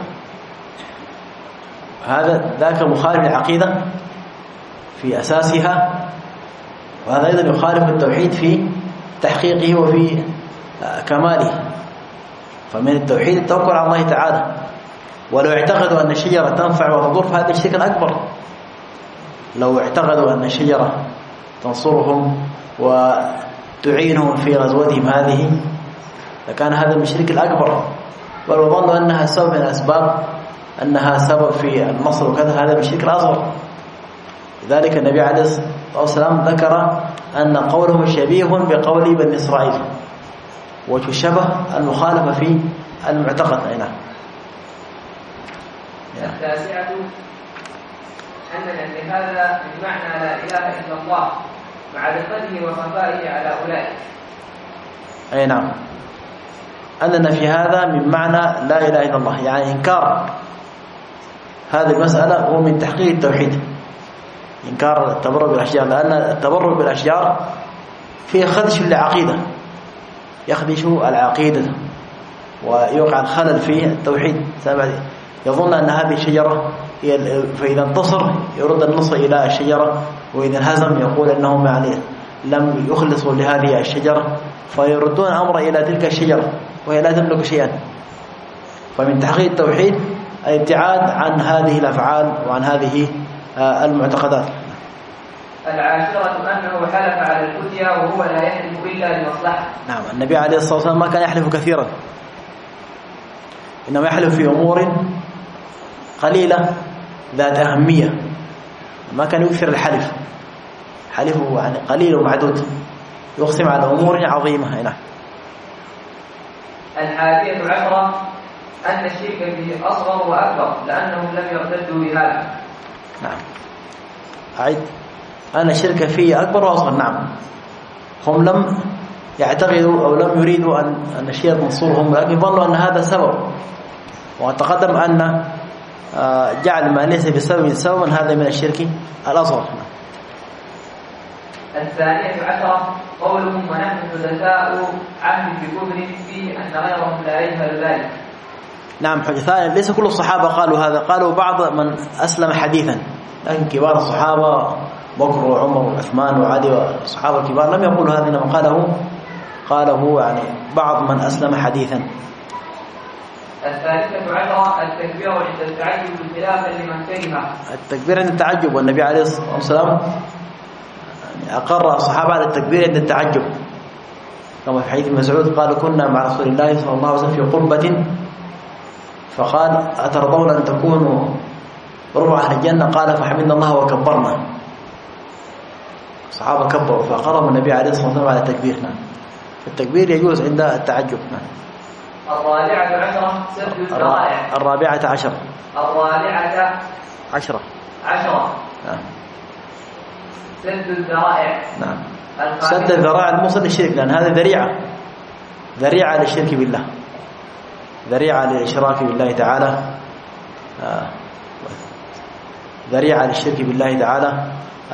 هذا ذاك مخالف للعقيدة في أساسها، وهذا أيضا يخالف التوحيد في تحقيقه وفي كماله. فمن التوحيد التوكل على الله تعالى، ولو اعتقدوا أن الشجرة تنفع وتضر فهذا الشرك الأكبر. لو اعتقدوا أن الشجرة تنصرهم وتعينهم في غزوتهم هذه لكان هذا الشرك الأكبر، بل وظنوا أنها سبب من الأسباب، أنها سبب في النصر وكذا، هذا الشرك الأصغر. لذلك النبي عليه الصلاة والسلام ذكر أن قولهم شبيه بقول بني إسرائيل، وتشبه المخالفة في المعتقد. هنا التاسعة أننا بهذا من معنى لا إله إلا الله مع دقته وخفائه على أولئك. أي نعم، أننا في هذا من معنى لا إله إلا الله، يعني إنكار هذه المسألة هو من تحقيق التوحيد، إنكار التبرك بالأشجار، لأن التبرك بالأشجار فيه خدش للعقيدة، يخدش العقيدة ويوقع الخلل في التوحيد. يظن أن هذه الشجرة هي، فإذا انتصر يرد النصر إلى الشجرة، وإذا انهزم يقول أنهم يعني لم يخلصوا لهذه الشجرة، فيردون الأمر إلى تلك الشجرة وهي لا تملك شيئا. فمن تحقيق التوحيد الابتعاد عن هذه الأفعال وعن هذه المعتقدات. العاشرة أنه حلف على الفتيا وهو لا يحلف إلا لمصلحة. نعم، النبي عليه الصلاة والسلام ما كان يحلف كثيرا، إنما يحلف في أمور قليلة ذات أهمية، ما كان يكثر الحلف، حلفه يعني قليل ومعدود، يقسم على أمور عظيمة. هنا الحادية عشرة أن الشرك به أصغر وأكبر لأنهم لم يرتدوا بهذا. نعم، أعيد، أن الشرك فيه أكبر وأصغر. نعم، هم لم يعتقدوا أو لم يريدوا أن أن الشيء منصورهم، لكن ظنوا أن هذا سبب، وتقدم أن جعل ما ليس بسبب سببا هذا من الشرك الأصغر. الثانية عشرة قولهم ونحن حدثاء عهد بكفر فيه أن غيرهم لا يجهل ذلك. نعم، حدثاء ليس كل الصحابة قالوا هذا، قالوا بعض من أسلم حديثا، لكن كبار الصحابة بكر وعمر وعثمان وعلي والصحابة الكبار لم يقولوا هذا، إنما قاله قاله يعني بعض من أسلم حديثا. الثالثة عشرة التكبير عند التعجب خلافا لمن كره. التكبير عند التعجب، والنبي عليه الصلاة والسلام أقر الصحابة على التكبير عند التعجب، كما في حديث مسعود قالوا كنا مع رسول الله صلى الله عليه وسلم في قربة فقال أترضون أن تكونوا ربع أهل الجنة؟ قال فحمدنا الله وكبرنا. الصحابة كبروا فأقرهم النبي عليه الصلاة والسلام على تكبيرنا، التكبير يجوز عند التعجب. الرابعة عشرة سد الذرائع. الرابعة عشر الرابعة عشرة عشرة نعم. سد الذرائع. نعم، سد الذرائع الموصل للشرك، لأن هذا ذريعة ذريعة للشرك بالله، ذريعة للإشراك بالله تعالى، ذريعة للشرك بالله تعالى،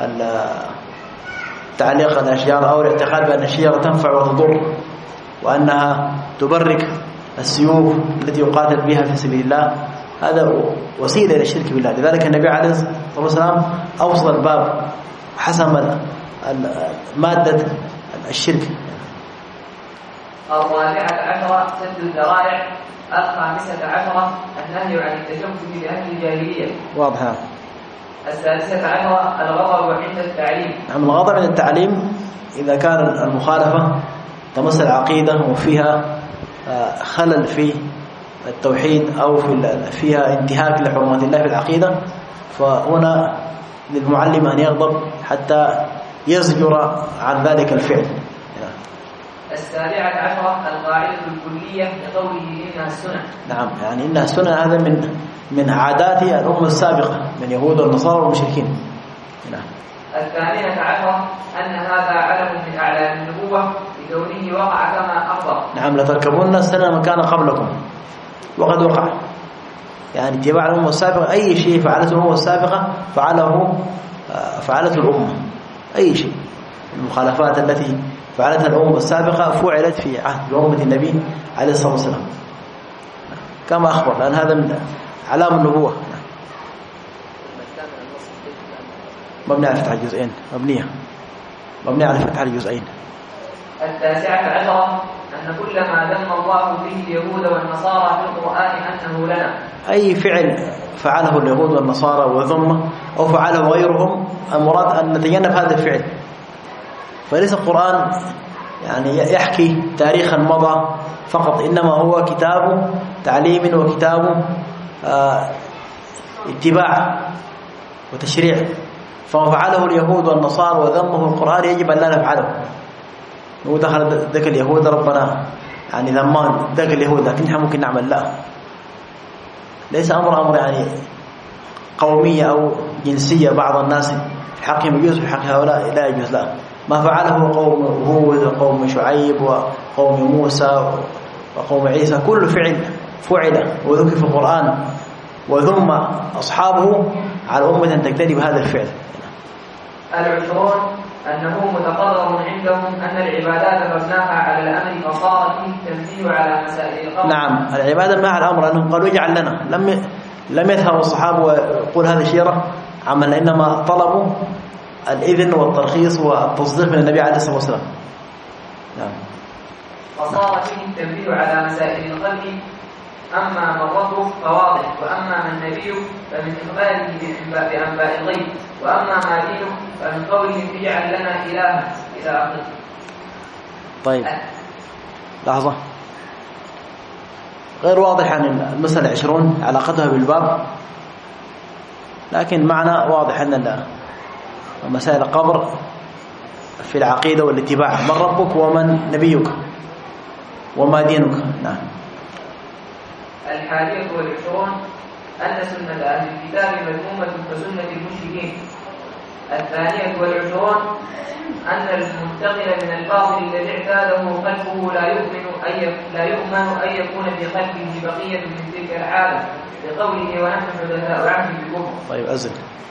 تعليق الأشجار أو الاعتقاد بأن الشجرة تنفع وتضر، وأنها تبرك السيوف التي يقاتل بها في سبيل الله، هذا وسيلة إلى الشرك بالله. لذلك النبي عليه الصلاة والسلام أوصل الباب حسم مادة الشرك. الرابعة عشرة سد الذرائع. الخامسة عشرة النهي عن التشبه بأهل الجاهلية. واضحة. السادسة عشرة الغضب عند التعليم. نعم، الغضب عند التعليم إذا كان المخالفة تمس العقيدة وفيها خلل في التوحيد أو في فيها انتهاك لحرمات الله في العقيدة، فهنا للمعلم أن يغضب حتى يزجر عن ذلك الفعل. السابعة عشرة القاعدة الكلية لقوله إنها السنة. نعم، يعني إنها السنة، هذا من من عادات الأمة السابقة من يهود والنصارى والمشركين. نعم. الثامنة عشرة أن هذا علم من أعلام النبوة لكونه وقع كما أخبر. نعم لتركبن سنن من كان قبلكم وقد وقع، يعني اتباع الأمة السابقة أي شيء فعلته الأمة السابقة فعله فعلته الأمة، أي شيء المخالفات التي فعلتها الأمة السابقة فعلت في عهد أمة النبي عليه الصلاة والسلام كما أخبر، لأن هذا من علام النبوة. مبني على فتح الجزئين، مبنية مبنية على فتح الجزئين. التاسعة عشرة أن كل ما ذم الله به اليهود والنصارى في القرآن أنه لنا. أي فعل فعله اليهود والنصارى وذمه أو فعله غيرهم المراد أن نتجنب هذا الفعل. فليس القرآن يعني يحكي تاريخا مضى فقط، إنما هو كتاب تعليم وكتاب آه اتباع وتشريع. فما فعله اليهود والنصارى وذمه القرآن يجب أن لا نفعله. هو دخل ذاك اليهود ربنا يعني ذمان ذاك اليهود، لكن نحن ممكن نعمل لا، ليس أمر أمر يعني قومية أو جنسية بعض الناس في حقهم يجوز في حق هؤلاء لا يجوز. لا، ما فعله قوم هود وقوم شعيب وقوم موسى وقوم عيسى كل فعل فعل وذكر في القرآن وذم أصحابه على أمة أن تجتنب هذا الفعل. العشرون أنه متقرر عندهم أن العبادات مبناها على الأمر فصار فيه التنبيه على مسائل القبر. نعم العبادة مع الأمر، أنهم قالوا اجعل لنا، لم لم يذهبوا الصحابة ويقول هذا شيرة عمل، إنما طلبوا الإذن والترخيص والتصديق من النبي عليه الصلاة والسلام. نعم. فصار فيه التنبيه على مسائل القبر، أما من ربه فواضح، وأما من نبيه فمن إخباره بأنباء الغيب، وأما ما دينه فمن قوله اجعل لنا إلها إلى آخره. طيب لحظة، غير واضح عن المسألة عشرون علاقتها بالباب، لكن معنى واضح أن مسائل القبر في العقيدة والاتباع، من ربك ومن نبيك وما دينك. نعم. الحادية والعشرون أن سنة أهل الكتاب مذمومة كسنة المشركين. الثانية والعشرون أن المنتقل من الباطل الذي اعتاده قلبه لا يؤمن أي لا يؤمن أن يكون في قلبه بقية من تلك العادة، لقوله ونحن حدثاء عنه بالكفر. طيب أزل.